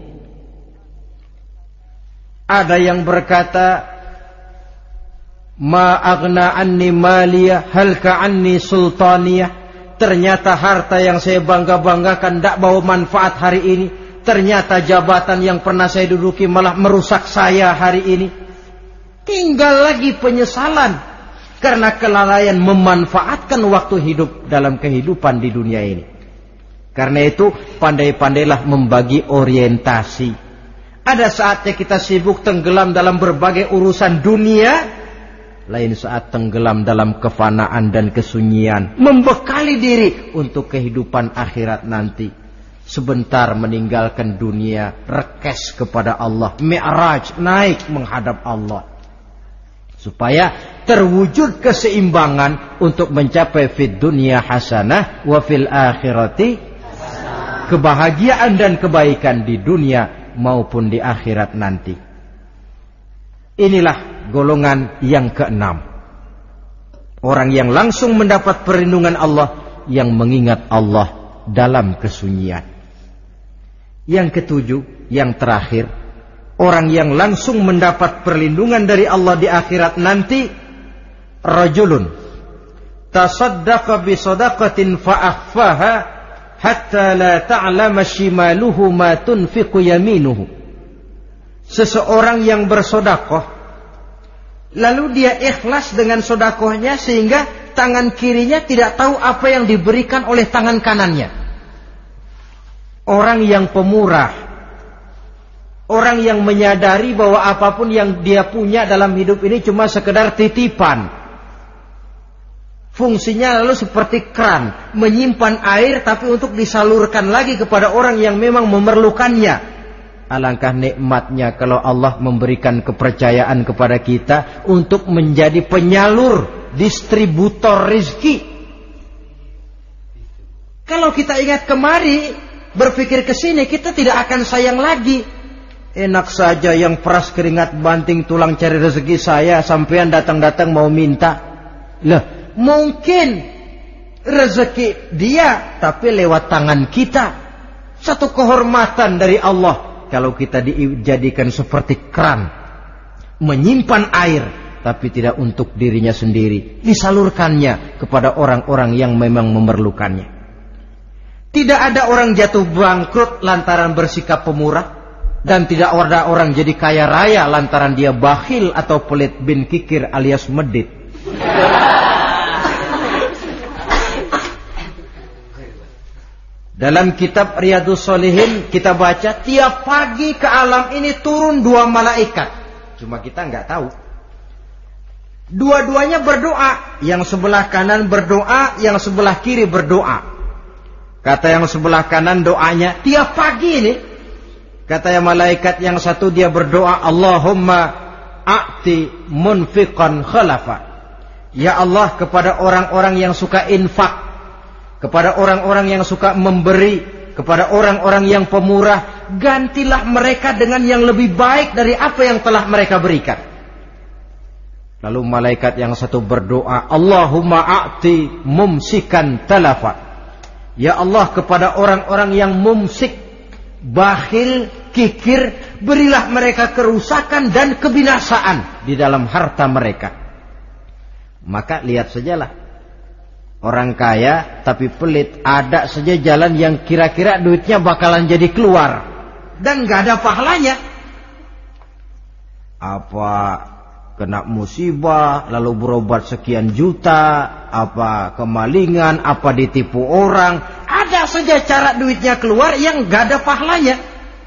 A: Ada yang berkata, ma aghna anni maliyah halka anni sultaniyah. Ternyata harta yang saya bangga-banggakan tidak bawa manfaat hari ini. Ternyata jabatan yang pernah saya duduki malah merusak saya hari ini. Tinggal lagi penyesalan karena kelalaian memanfaatkan waktu hidup dalam kehidupan di dunia ini. Karena itu pandai-pandailah membagi orientasi. Ada saatnya kita sibuk tenggelam dalam berbagai urusan dunia, lain saat tenggelam dalam kefanaan dan kesunyian, membekali diri untuk kehidupan akhirat nanti. Sebentar meninggalkan dunia, rekes kepada Allah, mi'raj, naik menghadap Allah, supaya terwujud keseimbangan untuk mencapai fid dunya hasanah wa fil akhirati hasanah. Kebahagiaan dan kebaikan di dunia maupun di akhirat nanti. Inilah golongan yang keenam. Orang yang langsung mendapat perlindungan Allah, yang mengingat Allah dalam kesunyian. Yang ketujuh, yang terakhir, orang yang langsung mendapat perlindungan dari Allah di akhirat nanti, rajulun tasaddaqa bi shadaqatin fa akhfaha hatta la ta'lama shimaluhu ma tunfiqu yaminuhu. Seseorang yang bersedekah lalu dia ikhlas dengan sedekahnya sehingga tangan kirinya tidak tahu apa yang diberikan oleh tangan kanannya. Orang yang pemurah, orang yang menyadari bahwa apapun yang dia punya dalam hidup ini cuma sekedar titipan. Fungsinya lalu seperti keran, menyimpan air tapi untuk disalurkan lagi kepada orang yang memang memerlukannya. Alangkah nikmatnya kalau Allah memberikan kepercayaan kepada kita untuk menjadi penyalur, distributor rezeki. Kalau kita ingat kemari, berpikir ke sini, kita tidak akan sayang lagi. Enak saja yang peras keringat banting tulang cari rezeki saya, sampean datang-datang mau minta. Lah, mungkin rezeki dia tapi lewat tangan kita. Satu kehormatan dari Allah kalau kita dijadikan seperti keran, menyimpan air tapi tidak untuk dirinya sendiri, disalurkannya kepada orang-orang yang memang memerlukannya. Tidak ada orang jatuh bangkrut lantaran bersikap pemurah, dan tidak ada orang jadi kaya raya lantaran dia bakhil atau pelit bin kikir alias medit. Dalam kitab Riyadhus Shalihin kita baca, tiap pagi ke alam ini turun 2 malaikat. Cuma kita nggak tahu. Dua-duanya berdoa, yang sebelah kanan berdoa, yang sebelah kiri berdoa. Kata yang sebelah kanan doanya tiap pagi ini. Kata yang malaikat yang satu dia berdoa, Allahumma a'ti munfiqan khalafa. Ya Allah, kepada orang-orang yang suka infak, kepada orang-orang yang suka memberi, kepada orang-orang yang pemurah, gantilah mereka dengan yang lebih baik dari apa yang telah mereka berikan. Lalu malaikat yang satu berdoa, Allahumma a'ti mumsikan talafa. Ya Allah, kepada orang-orang yang mumsik, bakhil, kikir, berilah mereka kerusakan dan kebinasaan di dalam harta mereka. Maka lihat sajalah, orang kaya tapi pelit, ada saja jalan yang kira-kira duitnya bakalan jadi keluar dan gak ada pahalanya. apa kena musibah lalu berobat sekian juta, apa kemalingan, apa ditipu orang, ada saja cara duitnya keluar yang gak ada pahalanya.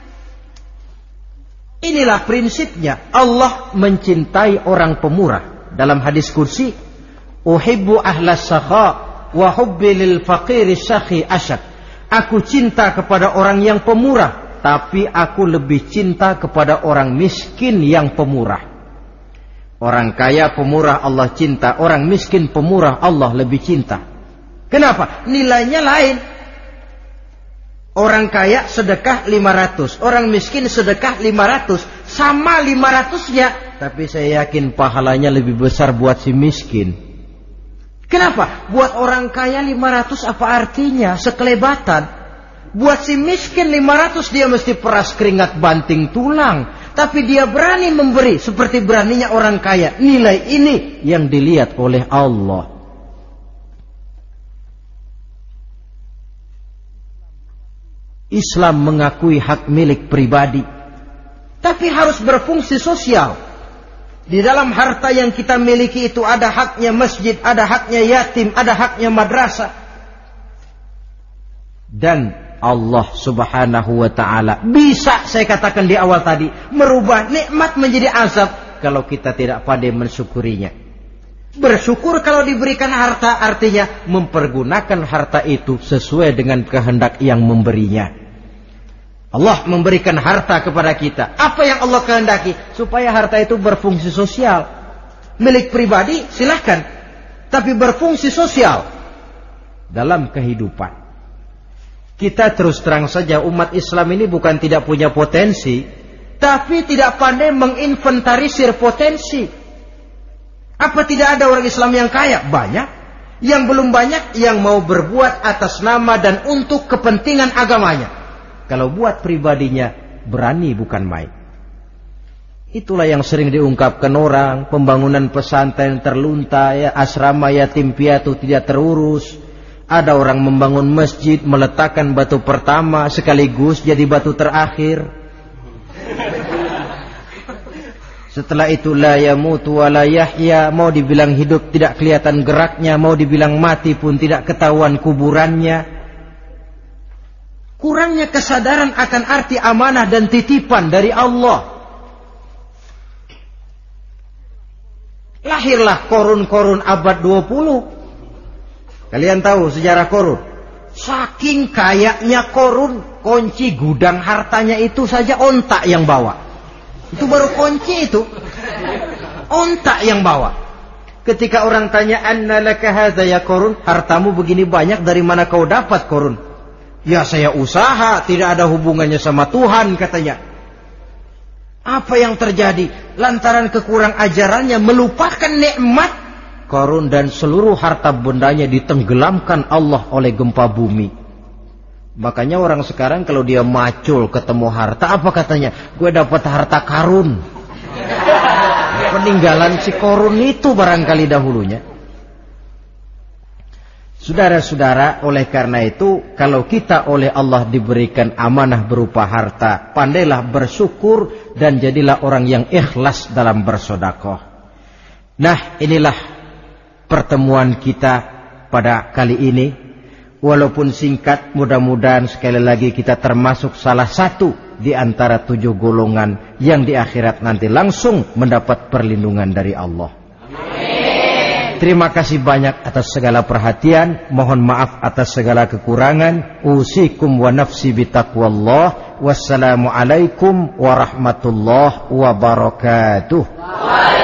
A: Inilah prinsipnya. Allah mencintai orang pemurah. Dalam hadis kursi, uhibbu ahlas sakha wa hubbi lil faqiri syakhi asyad. Aku cinta kepada orang yang pemurah, tapi aku lebih cinta kepada orang miskin yang pemurah. Orang kaya pemurah Allah cinta, orang miskin pemurah Allah lebih cinta. Kenapa? Nilainya lain. Orang kaya sedekah 500, orang miskin sedekah 500, sama 500-nya, tapi saya yakin pahalanya lebih besar buat si miskin. Kenapa? Buat orang kaya 500 apa artinya? Sekelebatan. Buat si miskin 500 dia mesti peras keringat banting tulang, tapi dia berani memberi seperti beraninya orang kaya. Nilai ini yang dilihat oleh Allah. Islam mengakui hak milik pribadi, tapi harus berfungsi sosial. Di dalam harta yang kita miliki itu ada haknya masjid, ada haknya yatim, ada haknya madrasah. Dan Allah subhanahu wa ta'ala bisa, saya katakan di awal tadi, merubah nikmat menjadi azab kalau kita tidak pandai mensyukurinya. Bersyukur kalau diberikan harta artinya mempergunakan harta itu sesuai dengan kehendak yang memberinya. Allah memberikan harta kepada kita. Apa yang Allah kehendaki? Supaya harta itu berfungsi sosial. Milik pribadi silahkan, tapi berfungsi sosial dalam kehidupan. Kita terus terang saja, umat Islam ini bukan tidak punya potensi, tapi tidak pandai menginventarisir potensi. Apa tidak ada orang Islam yang kaya? Banyak. Yang belum banyak yang mau berbuat atas nama dan untuk kepentingan agamanya. Kalau buat pribadinya berani bukan main. Itulah yang sering diungkapkan orang, pembangunan pesantren terlunta, ya, asrama yatim piatu tidak terurus. Ada orang membangun masjid, meletakkan batu pertama sekaligus jadi batu terakhir. Setelah itu la yamutu wa la yahya, mau dibilang hidup tidak kelihatan geraknya, mau dibilang mati pun tidak ketahuan kuburannya. Kurangnya kesadaran akan arti amanah dan titipan dari Allah. Lahirlah korun-korun abad 20. Kalian tahu sejarah korun? Saking kayanya korun, kunci gudang hartanya itu saja onta yang bawa. Itu baru kunci itu. Onta yang bawa. Ketika orang tanya, "Anna laka hadza ya korun?" Hartamu begini banyak, dari mana kau dapat korun? Ya saya usaha, tidak ada hubungannya sama Tuhan katanya. Apa yang terjadi? Lantaran kekurang ajarannya melupakan nikmat, korun dan seluruh harta bendanya ditenggelamkan Allah oleh gempa bumi. Makanya orang sekarang kalau dia macul ketemu harta, apa katanya? Gue dapat harta karun. Peninggalan si korun itu barangkali dahulunya. Saudara-saudara, oleh karena itu, kalau kita oleh Allah diberikan amanah berupa harta, pandailah bersyukur dan jadilah orang yang ikhlas dalam bersedekah. Nah, inilah pertemuan kita pada kali ini. Walaupun singkat, mudah-mudahan sekali lagi kita termasuk salah satu di antara 7 golongan yang di akhirat nanti langsung mendapat perlindungan dari Allah. Terima kasih banyak atas segala perhatian. Mohon maaf atas segala kekurangan. Usikum wa nafsi bitaqwallah. Wassalamualaikum warahmatullahi wabarakatuh.